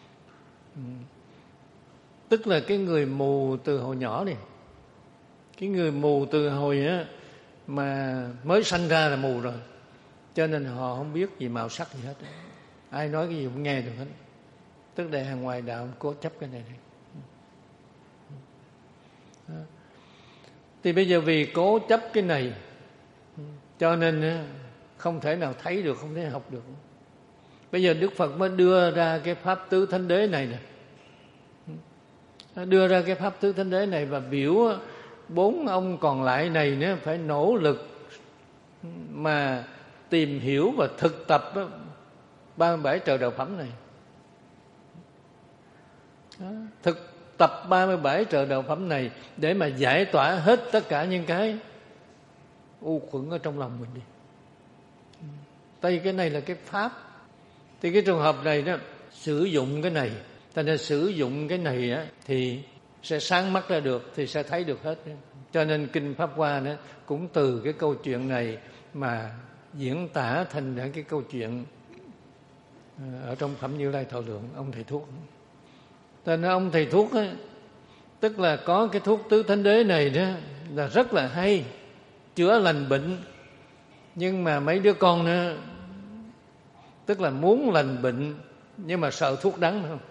Speaker 1: tức là cái người mù từ hồi nhỏ này, cái người mù từ hồi á, mà mới sanh ra là mù rồi, cho nên họ không biết gì màu sắc gì hết. Ai nói cái gì cũng nghe được hết. Tức là hàng ngoài đạo cố chấp cái này này. Đó. Thì bây giờ vì cố chấp cái này, cho nên không thể nào thấy được, không thể học được. Bây giờ Đức Phật mới đưa ra cái Pháp Tứ Thánh Đế này nè. Đưa ra cái Pháp Tứ Thánh Đế này và biểu bốn ông còn lại này nữa phải nỗ lực mà tìm hiểu và thực tập ba mươi bảy trời đạo phẩm này. Đó, thực tập ba mươi bảy trời đạo phẩm này để mà giải tỏa hết tất cả những cái u khuẩn ở trong lòng mình đi. Đây cái này là cái Pháp. Thì cái trường hợp này đó, sử dụng cái này, ta nên sử dụng cái này á, thì sẽ sáng mắt ra được, thì sẽ thấy được hết. Cho nên Kinh Pháp Hoa đó, cũng từ cái câu chuyện này mà diễn tả thành ra cái câu chuyện ở trong Phẩm Như Lai Thọ Lượng, ông thầy thuốc. Cho nên ông thầy thuốc á, tức là có cái thuốc Tứ Thánh Đế này đó là rất là hay, chữa lành bệnh. Nhưng mà mấy đứa con nữa, tức là muốn lành bệnh nhưng mà sợ thuốc đắng không?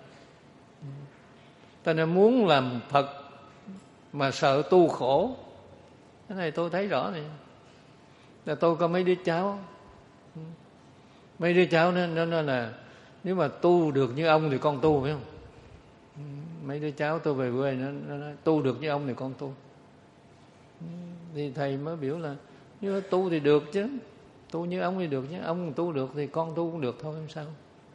Speaker 1: Ta nên muốn làm Phật mà sợ tu khổ. Cái này tôi thấy rõ này. Là tôi có mấy đứa cháu, mấy đứa cháu nó, nó, nó là nếu mà tu được như ông thì con tu, phải không? Mấy đứa cháu tôi về quê nó, nó nói tu được như ông thì con tu. Thì thầy mới biểu là nếu mà tu thì được chứ, tu như ông thì được chứ, ông tu được thì con tu cũng được thôi, không sao.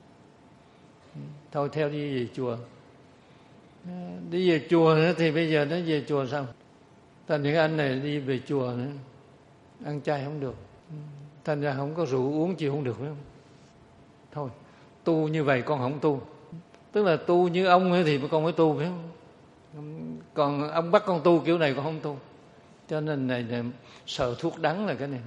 Speaker 1: Thôi theo đi về chùa. Đi về chùa nữa thì bây giờ nó về chùa sao? Thành những anh này đi về chùa nữa, ăn chay không được, thành ra không có rượu uống chịu không được, phải không? Thôi tu như vậy con không tu. Tức là tu như ông thì con mới tu, phải không? Còn ông bắt con tu kiểu này con không tu. Cho nên này là sợ thuốc đắng là cái này.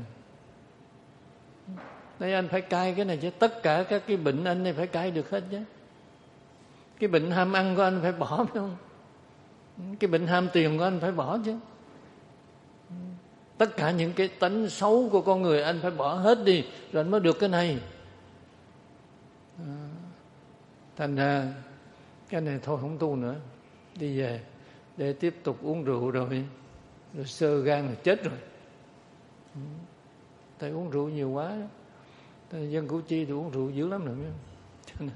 Speaker 1: Đây anh phải cai cái này chứ. Tất cả các cái bệnh anh này phải cai được hết chứ. Cái bệnh ham ăn của anh phải bỏ, phải không? Cái bệnh ham tiền của anh phải bỏ chứ. Tất cả những cái tánh xấu của con người anh phải bỏ hết đi, rồi anh mới được cái này. À, thành ra cái này thôi không tu nữa, đi về để tiếp tục uống rượu rồi, rồi xơ gan là chết rồi. Tại uống rượu nhiều quá, tại dân Củ Chi thì uống rượu dữ lắm rồi, cho nên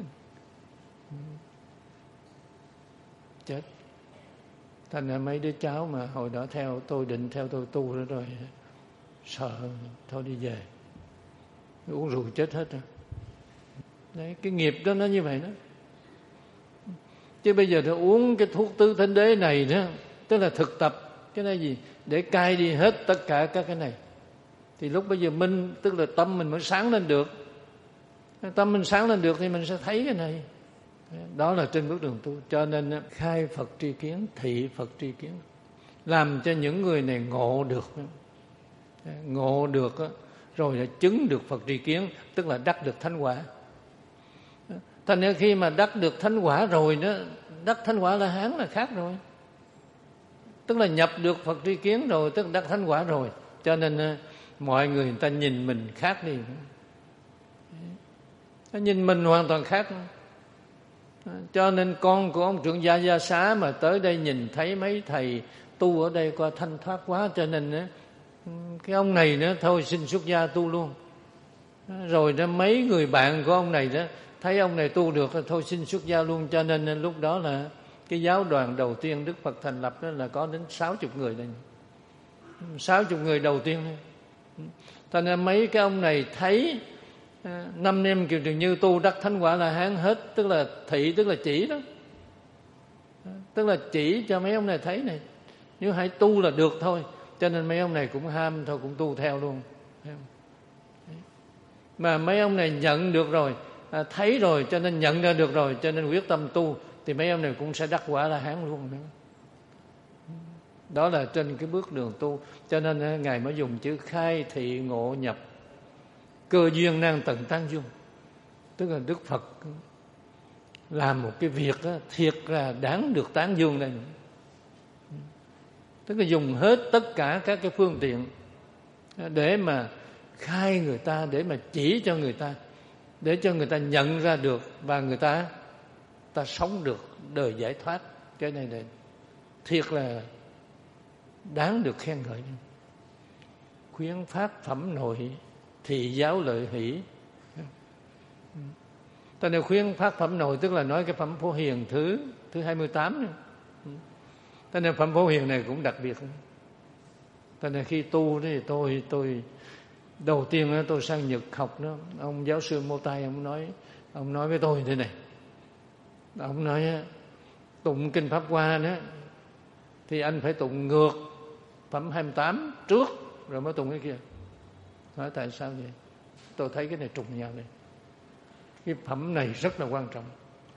Speaker 1: chết. Thành ra mấy đứa cháu mà hồi đó theo tôi, định theo tôi tu nữa rồi, sợ thôi đi về, uống rượu chết hết rồi. Đấy, cái nghiệp đó nó như vậy đó. Chứ bây giờ tôi uống cái thuốc Tứ Thánh Đế này đó, tức là thực tập cái này gì để cai đi hết tất cả các cái này, thì lúc bây giờ minh, tức là tâm mình mới sáng lên được. Tâm mình sáng lên được thì mình sẽ thấy cái này. Đó là trên bước đường tu. Cho nên khai Phật tri kiến, thị Phật tri kiến, làm cho những người này ngộ được. Ngộ được rồi là chứng được Phật tri kiến, tức là đắc được thánh quả. Thành ra khi mà đắc được thánh quả rồi đó, đắc thánh quả La Hán là khác rồi, tức là nhập được Phật tri kiến rồi, tức là đắc thánh quả rồi. Cho nên mọi người người ta nhìn mình khác đi, nhìn mình hoàn toàn khác. Cho nên con của ông trưởng gia Gia Xá mà tới đây nhìn thấy mấy thầy tu ở đây coi thanh thoát quá, cho nên cái ông này nữa thôi xin xuất gia tu luôn. Rồi đó mấy người bạn của ông này đó thấy ông này tu được thôi xin xuất gia luôn. Cho nên lúc đó là cái giáo đoàn đầu tiên Đức Phật thành lập đó là có đến sáu chục người đây, sáu chục người đầu tiên đây. Thành ra mấy cái ông này thấy năm em Kiều Trần Như tu đắc thánh quả La Hán hết, tức là thị, tức là chỉ đó, tức là chỉ cho mấy ông này thấy này, nếu hãy tu là được thôi. Cho nên mấy ông này cũng ham thôi, cũng tu theo luôn. Mà mấy ông này nhận được rồi, à, thấy rồi, cho nên nhận ra được rồi, cho nên quyết tâm tu, thì mấy ông này cũng sẽ đắc quả La Hán luôn nữa. Đó là trên cái bước đường tu. Cho nên Ngài mới dùng chữ khai thị ngộ nhập cơ duyên nan tận tán dung. Tức là Đức Phật làm một cái việc đó, thiệt là đáng được tán dương đây. Tức là dùng hết tất cả các cái phương tiện để mà khai người ta, để mà chỉ cho người ta, để cho người ta nhận ra được và người ta ta sống được đời giải thoát. Cái này này thiệt là đáng được khen ngợi. Khuyến phát phẩm nội thị giáo lợi hỷ. Ta nếu khuyến phát phẩm nội tức là nói cái phẩm Phổ Hiền thứ thứ hai mươi tám. Ta nên phẩm Phổ Hiền này cũng đặc biệt. Ta nên khi tu thì tôi tôi đầu tiên tôi sang Nhật học đó, ông giáo sư Mô Tai ông nói ông nói với tôi thế này. Ông nói tụng kinh Pháp Hoa đó thì anh phải tụng ngược phẩm hai mươi tám trước rồi mới tụng cái kia. Nói tại sao vậy? Tôi thấy cái này trùng nhau đây. Cái phẩm này rất là quan trọng.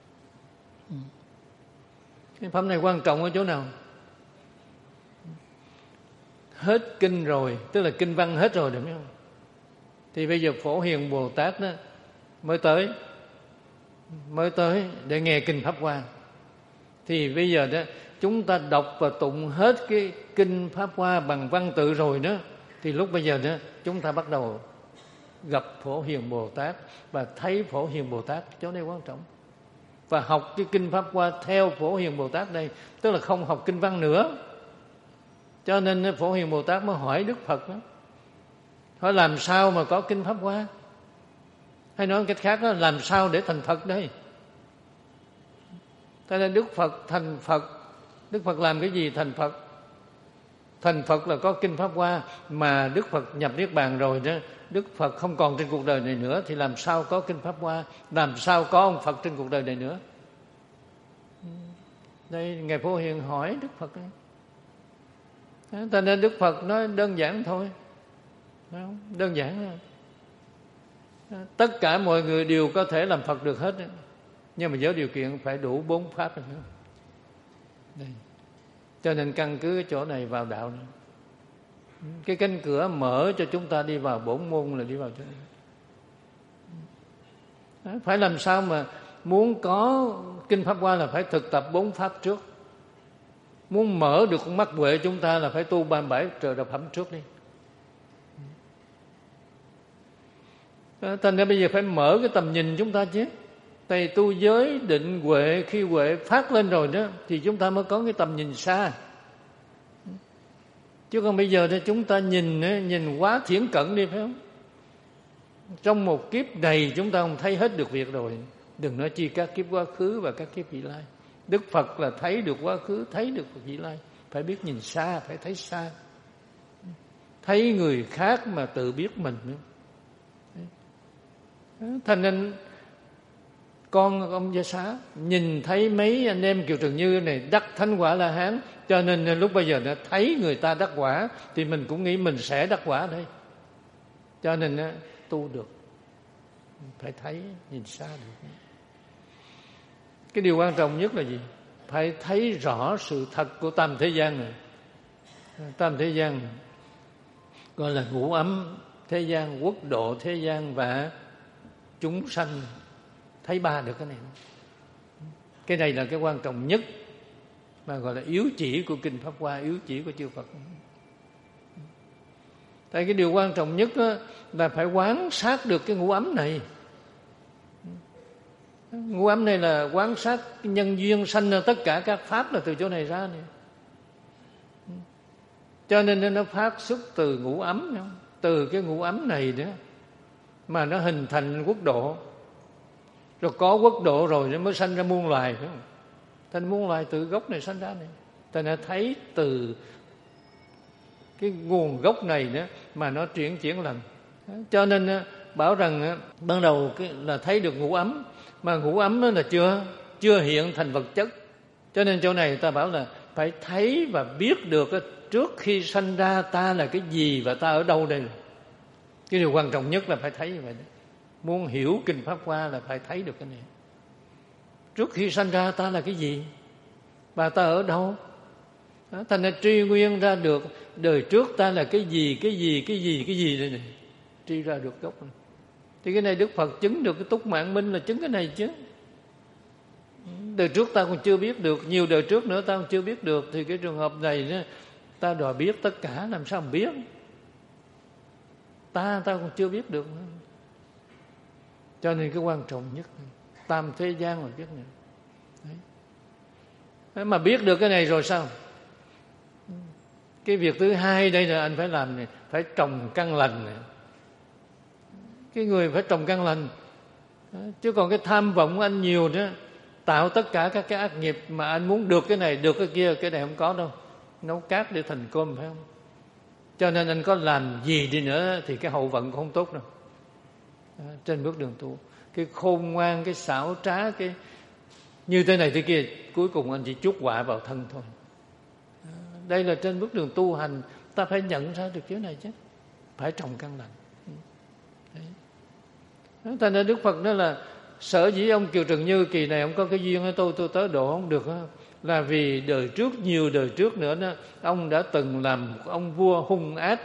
Speaker 1: Cái phẩm này quan trọng ở chỗ nào? Hết kinh rồi, tức là kinh văn hết rồi, đúng không? Thì bây giờ Phổ Hiền Bồ Tát đó mới tới, mới tới để nghe kinh Pháp Hoa. Thì bây giờ đó chúng ta đọc và tụng hết cái kinh Pháp Hoa bằng văn tự rồi đó, thì lúc bây giờ đó chúng ta bắt đầu gặp Phổ Hiền Bồ Tát và thấy Phổ Hiền Bồ Tát, chỗ này quan trọng. Và học cái kinh Pháp Hoa theo Phổ Hiền Bồ Tát đây, tức là không học kinh văn nữa. Cho nên Phổ Hiền Bồ Tát mới hỏi Đức Phật đó, hỏi làm sao mà có kinh Pháp Hoa? Hay nói cách khác đó, làm sao để thành Phật đây? Thế nên Đức Phật thành Phật, Đức Phật làm cái gì thành Phật? Thành Phật là có kinh Pháp Hoa, mà Đức Phật nhập Niết Bàn rồi đó, Đức Phật không còn trên cuộc đời này nữa, thì làm sao có kinh Pháp Hoa? Làm sao có ông Phật trên cuộc đời này nữa? Đây Ngài Phổ Hiền hỏi Đức Phật ấy. Thế nên Đức Phật nói đơn giản thôi, không? Đơn giản thôi. Tất cả mọi người đều có thể làm Phật được hết, nhưng mà với điều kiện phải đủ bốn pháp nữa. Đây. Cho nên căn cứ cái chỗ này vào đạo này. Cái cánh cửa mở cho chúng ta đi vào bổn môn là đi vào chỗ này. Phải làm sao mà muốn có kinh Pháp Hoa là phải thực tập bốn pháp trước. Muốn mở được con mắt huệ chúng ta là phải tu ba mươi bảy trời độc phẩm trước đi. Thành ra bây giờ phải mở cái tầm nhìn chúng ta chứ. Tại tu giới định huệ, khi huệ phát lên rồi đó thì chúng ta mới có cái tầm nhìn xa. Chứ còn bây giờ thì chúng ta nhìn nhìn quá thiển cận đi, phải không? Trong một kiếp này chúng ta không thấy hết được việc rồi, đừng nói chi các kiếp quá khứ và các kiếp vị lai. Đức Phật là thấy được quá khứ, thấy được vị lai, phải biết nhìn xa, phải thấy xa. Thấy người khác mà tự biết mình nữa. Thành nên con ông Gia Xá nhìn thấy mấy anh em Kiều Trần Như này đắc thánh quả La Hán, cho nên lúc bây giờ nó thấy người ta đắc quả thì mình cũng nghĩ mình sẽ đắc quả đây. Cho nên tu được phải thấy, nhìn xa được. Cái điều quan trọng nhất là gì? Phải thấy rõ sự thật của tam thế gian này. Tam thế gian này gọi là ngũ ấm thế gian, quốc độ thế gian và chúng sanh. Thấy ba được cái này. Cái này là cái quan trọng nhất mà gọi là yếu chỉ của Kinh Pháp Hoa, yếu chỉ của chư Phật. Tại cái điều quan trọng nhất là phải quán sát được cái ngũ ấm này. Ngũ ấm này là quán sát nhân duyên sanh ra tất cả các pháp là từ chỗ này ra này. Cho nên nó phát xuất từ ngũ ấm, từ cái ngũ ấm này đó mà nó hình thành quốc độ. Rồi có quốc độ rồi nó mới sanh ra muôn loài, phải không? Thành muôn loài từ gốc này sanh ra này. Ta đã thấy từ cái nguồn gốc này đó mà nó chuyển chuyển lần. Cho nên bảo rằng ban đầu là thấy được ngũ ấm, mà ngũ ấm là chưa chưa hiện thành vật chất. Cho nên chỗ này ta bảo là phải thấy và biết được trước khi sanh ra ta là cái gì và ta ở đâu đây. Cái điều quan trọng nhất là phải thấy như vậy đấy. Muốn hiểu Kinh Pháp Hoa là phải thấy được cái này. Trước khi sanh ra ta là cái gì và ta ở đâu. Đó, thành ra truy nguyên ra được đời trước ta là cái gì, cái gì, cái gì, cái gì đây này. Truy ra được gốc này. Thì cái này Đức Phật chứng được cái túc mạng minh là chứng cái này chứ. Đời trước ta còn chưa biết được, nhiều đời trước nữa ta còn chưa biết được. Thì cái trường hợp này đó, ta đòi biết tất cả làm sao mà biết. Ta ta còn chưa biết được nữa. Cho nên cái quan trọng nhất tam thế gian mà biết nữa. Đấy. Mà biết được cái này rồi sao? Cái việc thứ hai đây là anh phải làm này, phải trồng căn lành này. Cái người phải trồng căn lành. Chứ còn cái tham vọng của anh nhiều đó, tạo tất cả các cái ác nghiệp mà anh muốn được cái này, được cái kia, cái này không có đâu. Nấu cát để thành cơm phải không? Cho nên anh có làm gì đi nữa thì cái hậu vận cũng không tốt đâu. Đó, trên bước đường tu, cái khôn ngoan, cái xảo trá, cái như thế này thế kia, cuối cùng anh chỉ chuốc họa vào thân thôi. Đó, đây là trên bước đường tu hành, ta phải nhận ra được chỗ này chứ, phải trồng căn lành. Đấy. Thành ra Đức Phật nói là sở dĩ ông Kiều Trần Như kỳ này ông có cái duyên với tôi, tôi tới độ không được đó, là vì đời trước, nhiều đời trước nữa đó, ông đã từng làm một ông vua hung ác.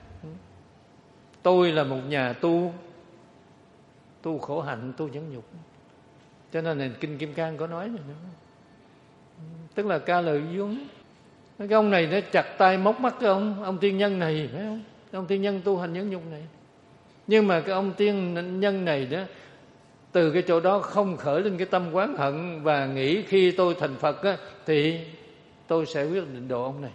Speaker 1: Tôi là một nhà tu, tu khổ hạnh, tu nhẫn nhục. Cho nên là Kinh Kim Cang có nói này nữa. Tức là ca lời vốn. Cái ông này nó chặt tay móc mắt cái ông, ông tiên nhân này, phải không? Ông tiên nhân tu hành nhẫn nhục này. Nhưng mà cái ông tiên nhân này đó, từ cái chỗ đó không khởi lên cái tâm oán hận và nghĩ khi tôi thành Phật á, thì tôi sẽ quyết định độ ông này.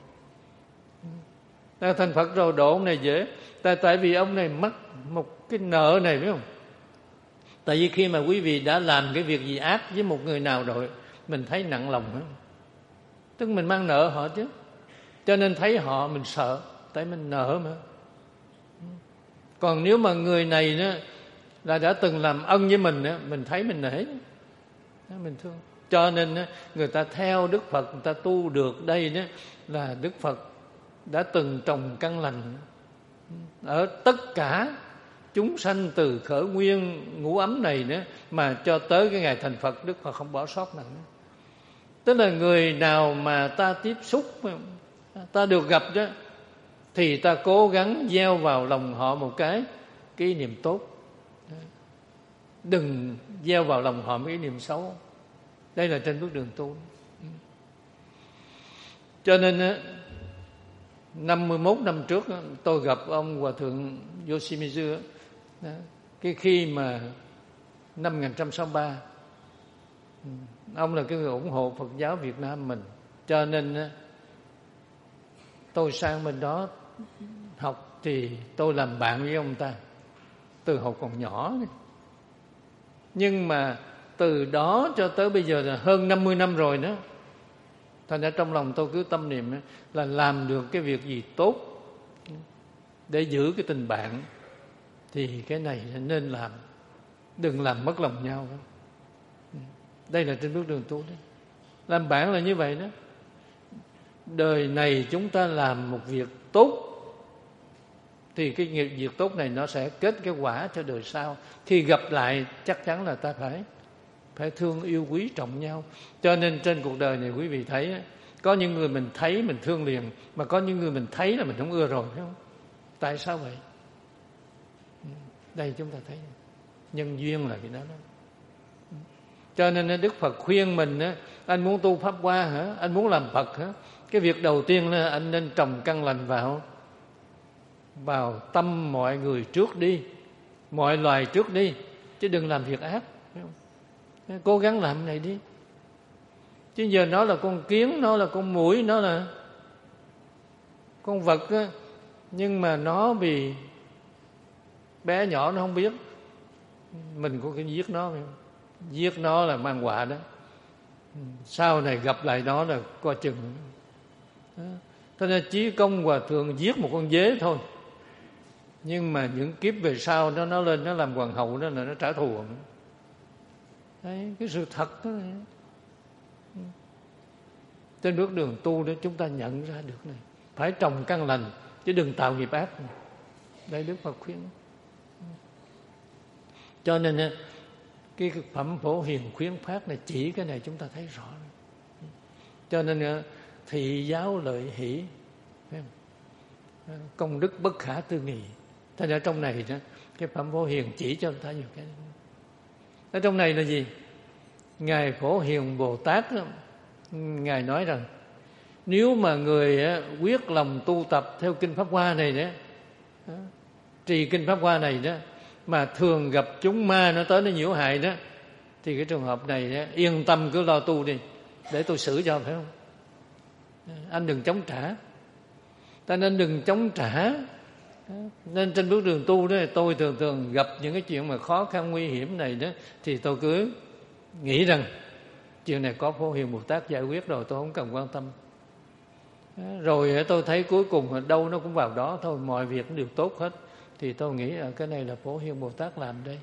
Speaker 1: Thành Phật rồi độ ông này dễ. Tại, tại vì ông này mắc một cái nợ này, phải không? Tại vì khi mà quý vị đã làm cái việc gì ác với một người nào rồi, mình thấy nặng lòng, phải không? Tức mình mang nợ họ chứ. Cho nên thấy họ mình sợ, tại mình nợ mà. Còn nếu mà người này đó là đã từng làm ân với mình đó, mình thấy mình nể, mình thương. Cho nên đó, người ta theo Đức Phật, người ta tu được đây đó là Đức Phật đã từng trồng căn lành ở tất cả chúng sanh từ khởi nguyên ngũ ấm này nữa, mà cho tới cái ngày thành Phật Đức Phật không bỏ sót nào nữa. Tức là người nào mà ta tiếp xúc, ta được gặp đó, thì ta cố gắng gieo vào lòng họ một cái cái niềm tốt, đừng gieo vào lòng họ một cái niềm xấu. Đây là trên bước đường tu. Cho nên năm mươi mốt năm trước tôi gặp ông Hòa Thượng Yoshimizu. Cái khi mà năm một nghìn chín trăm sáu mươi ba, ông là cái người ủng hộ Phật giáo Việt Nam mình. Cho nên tôi sang bên đó học thì tôi làm bạn với ông ta từ hồi còn nhỏ. Nhưng mà từ đó cho tới bây giờ là hơn năm mươi năm rồi đó. Thành ra trong lòng tôi cứ tâm niệm là làm được cái việc gì tốt để giữ cái tình bạn thì cái này nên làm, đừng làm mất lòng nhau. Đây là trên bước đường tu đấy. Làm bạn là như vậy đó. Đời này chúng ta làm một việc tốt thì cái nghiệp việc tốt này nó sẽ kết cái quả cho đời sau. Khi gặp lại chắc chắn là ta phải phải thương yêu quý trọng nhau. Cho nên trên cuộc đời này quý vị thấy, có những người mình thấy mình thương liền, mà có những người mình thấy là mình không ưa rồi, phải không? Tại sao vậy? Đây chúng ta thấy nhân duyên là cái đó đó. Cho nên Đức Phật khuyên mình, anh muốn tu Pháp Hoa hả? Anh muốn làm Phật hả? Cái việc đầu tiên là anh nên trồng căn lành vào vào tâm mọi người trước đi, mọi loài trước đi, chứ đừng làm việc ác. Cố gắng làm cái này đi. Chứ giờ nó là con kiến, nó là con muỗi, nó là con vật á, nhưng mà nó vì bé nhỏ nó không biết, mình có cái giết nó, giết nó là mang họa đó. Sau này gặp lại nó là coi chừng. Cho nên Chí Công Hòa Thượng giết một con dế thôi, nhưng mà những kiếp về sau nó nó lên nó làm hoàng hậu, đó là nó trả thù. Đấy, cái sự thật đó này. Trên bước đường tu đó chúng ta nhận ra được này, phải trồng căn lành chứ đừng tạo nghiệp ác. Đây Đức Phật khuyên. Cho nên cái phẩm Phổ Hiền khuyến phát này chỉ cái này chúng ta thấy rõ. Cho nên thị giáo lợi hỷ, công đức bất khả tư nghị. Thế ở trong này đó, cái phẩm Phổ Hiền chỉ cho ta nhiều cái. Ở trong này là gì? Ngài Phổ Hiền Bồ Tát đó, Ngài nói rằng nếu mà người quyết lòng tu tập theo kinh Pháp Hoa này đó, trì kinh Pháp Hoa này đó, mà thường gặp chúng ma nó tới nó nhiễu hại đó, thì cái trường hợp này đó, yên tâm cứ lo tu đi, để tôi xử cho, phải không? Anh đừng chống trả. Ta nên đừng chống trả. Nên trên bước đường tu đó, tôi thường thường gặp những cái chuyện mà khó khăn nguy hiểm này đó, thì tôi cứ nghĩ rằng chuyện này có Phổ Hiền Bồ Tát giải quyết rồi, tôi không cần quan tâm. Rồi tôi thấy cuối cùng đâu nó cũng vào đó thôi, mọi việc cũng đều tốt hết, thì tôi nghĩ à, cái này là Phổ Hiền Bồ Tát làm đây.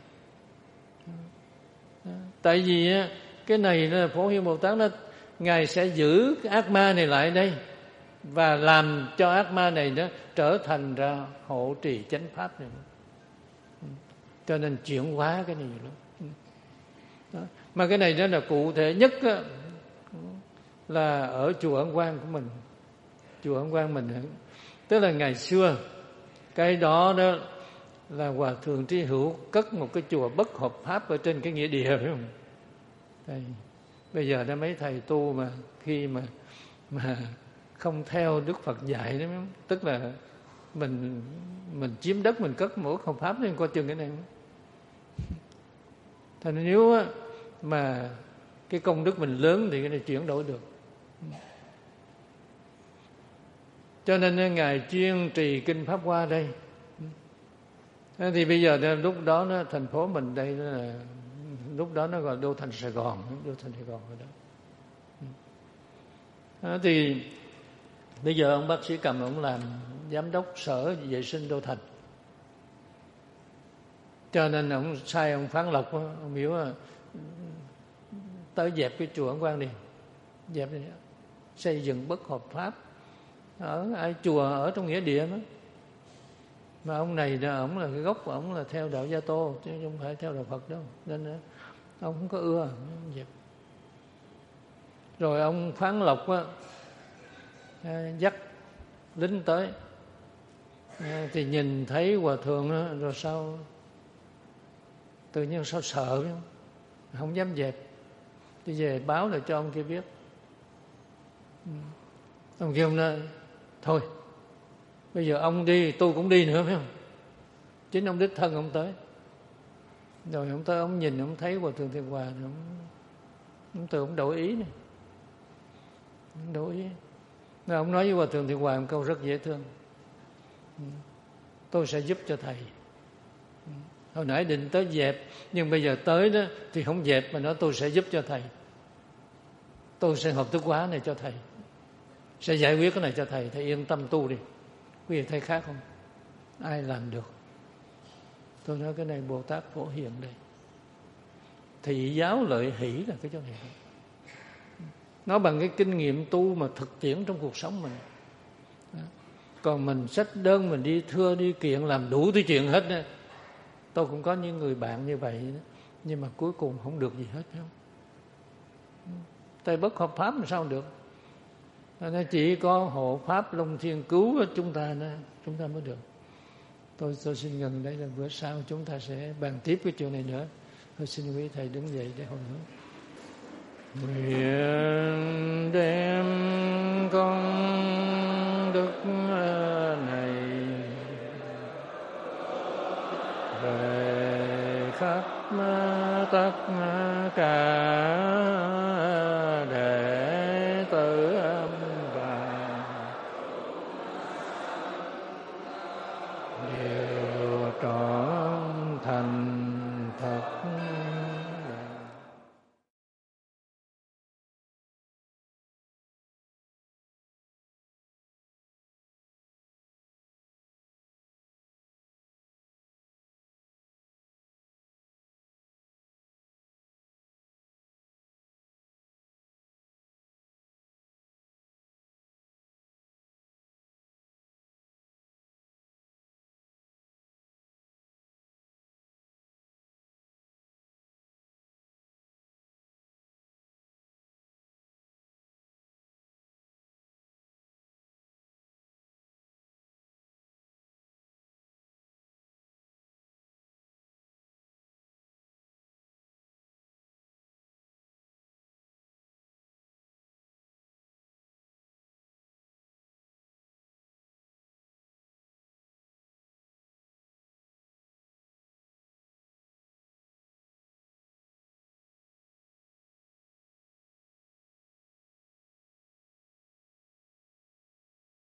Speaker 1: Tại vì cái này là Phổ Hiền Bồ Tát, nó Ngài sẽ giữ cái ác ma này lại đây và làm cho ác ma này đó trở thành ra hộ trì chánh pháp này. Cho nên chuyển hóa cái này lắm. Đó. Mà cái này đó là cụ thể nhất đó, là ở chùa Ấn Quang của mình. Chùa Ấn Quang mình, tức là ngày xưa cái đó đó là Hòa Thượng Trí Hữu cất một cái chùa bất hợp pháp ở trên cái nghĩa địa, phải không? Đây. Bây giờ đó mấy thầy tu mà khi mà mà không theo Đức Phật dạy đó, tức là mình mình chiếm đất, mình cất một hợp pháp nên coi chừng cái này. Thành nếu mà cái công đức mình lớn thì cái này chuyển đổi được. Cho nên Ngài chuyên trì kinh Pháp Hoa đây. Thì bây giờ lúc đó nó, thành phố mình đây là lúc đó nó gọi đô thành Sài Gòn, đô thành Sài Gòn rồi đó. À, thì bây giờ ông bác sĩ Cầm ông làm giám đốc sở vệ sinh đô thành. Cho nên ông sai ông Phán Lộc, ông biểu là tới dẹp cái chùa Ấn Quang đi, dẹp đi, xây dựng bất hợp pháp ở ai chùa ở trong nghĩa địa đó. Mà ông này là ông là cái gốc của ông là theo đạo Gia Tô chứ không phải theo đạo Phật đâu, nên ông không có ưa dẹp. Rồi ông Phán Lộc á, dắt lính tới, thì nhìn thấy hòa thượng đó, rồi sao tự nhiên sao sợ, không dám dẹp, đi về báo lại cho ông kia biết. Ông kia ông nói thôi bây giờ ông đi tôi cũng đi nữa, phải không? Chính ông đích thân ông tới. Rồi ông tới, ông nhìn ông thấy Hòa Thượng Thiện Hòa, ông, ông từ ông đổi ý này, ông đổi ý. Rồi ông nói với Hòa Thượng Thiện Hòa một câu rất dễ thương: tôi sẽ giúp cho thầy. Hồi nãy định tới dẹp, nhưng bây giờ tới đó thì không dẹp, mà nói tôi sẽ giúp cho thầy. Tôi sẽ hợp thức hóa này cho thầy, sẽ giải quyết cái này cho thầy. Thầy yên tâm tu đi. Quý vị thấy khác không? Ai làm được? Tôi nói cái này Bồ Tát Phổ Hiền đây. Thị giáo lợi hỷ là cái chỗ này. Nó bằng cái kinh nghiệm tu mà thực tiễn trong cuộc sống mình. Còn mình xách đơn, mình đi thưa đi kiện, làm đủ thứ chuyện hết đó. Tôi cũng có những người bạn như vậy đó. Nhưng mà cuối cùng không được gì hết, phải không? Tại bất hợp pháp làm sao được? Nó chỉ có hộ pháp Long Thiên cứu chúng ta đó, chúng ta mới được. tôi tôi xin ngừng đây, là bữa sau chúng ta sẽ bàn tiếp cái chuyện này nữa. Tôi xin quý thầy đứng dậy để hồi hướng. Nguyện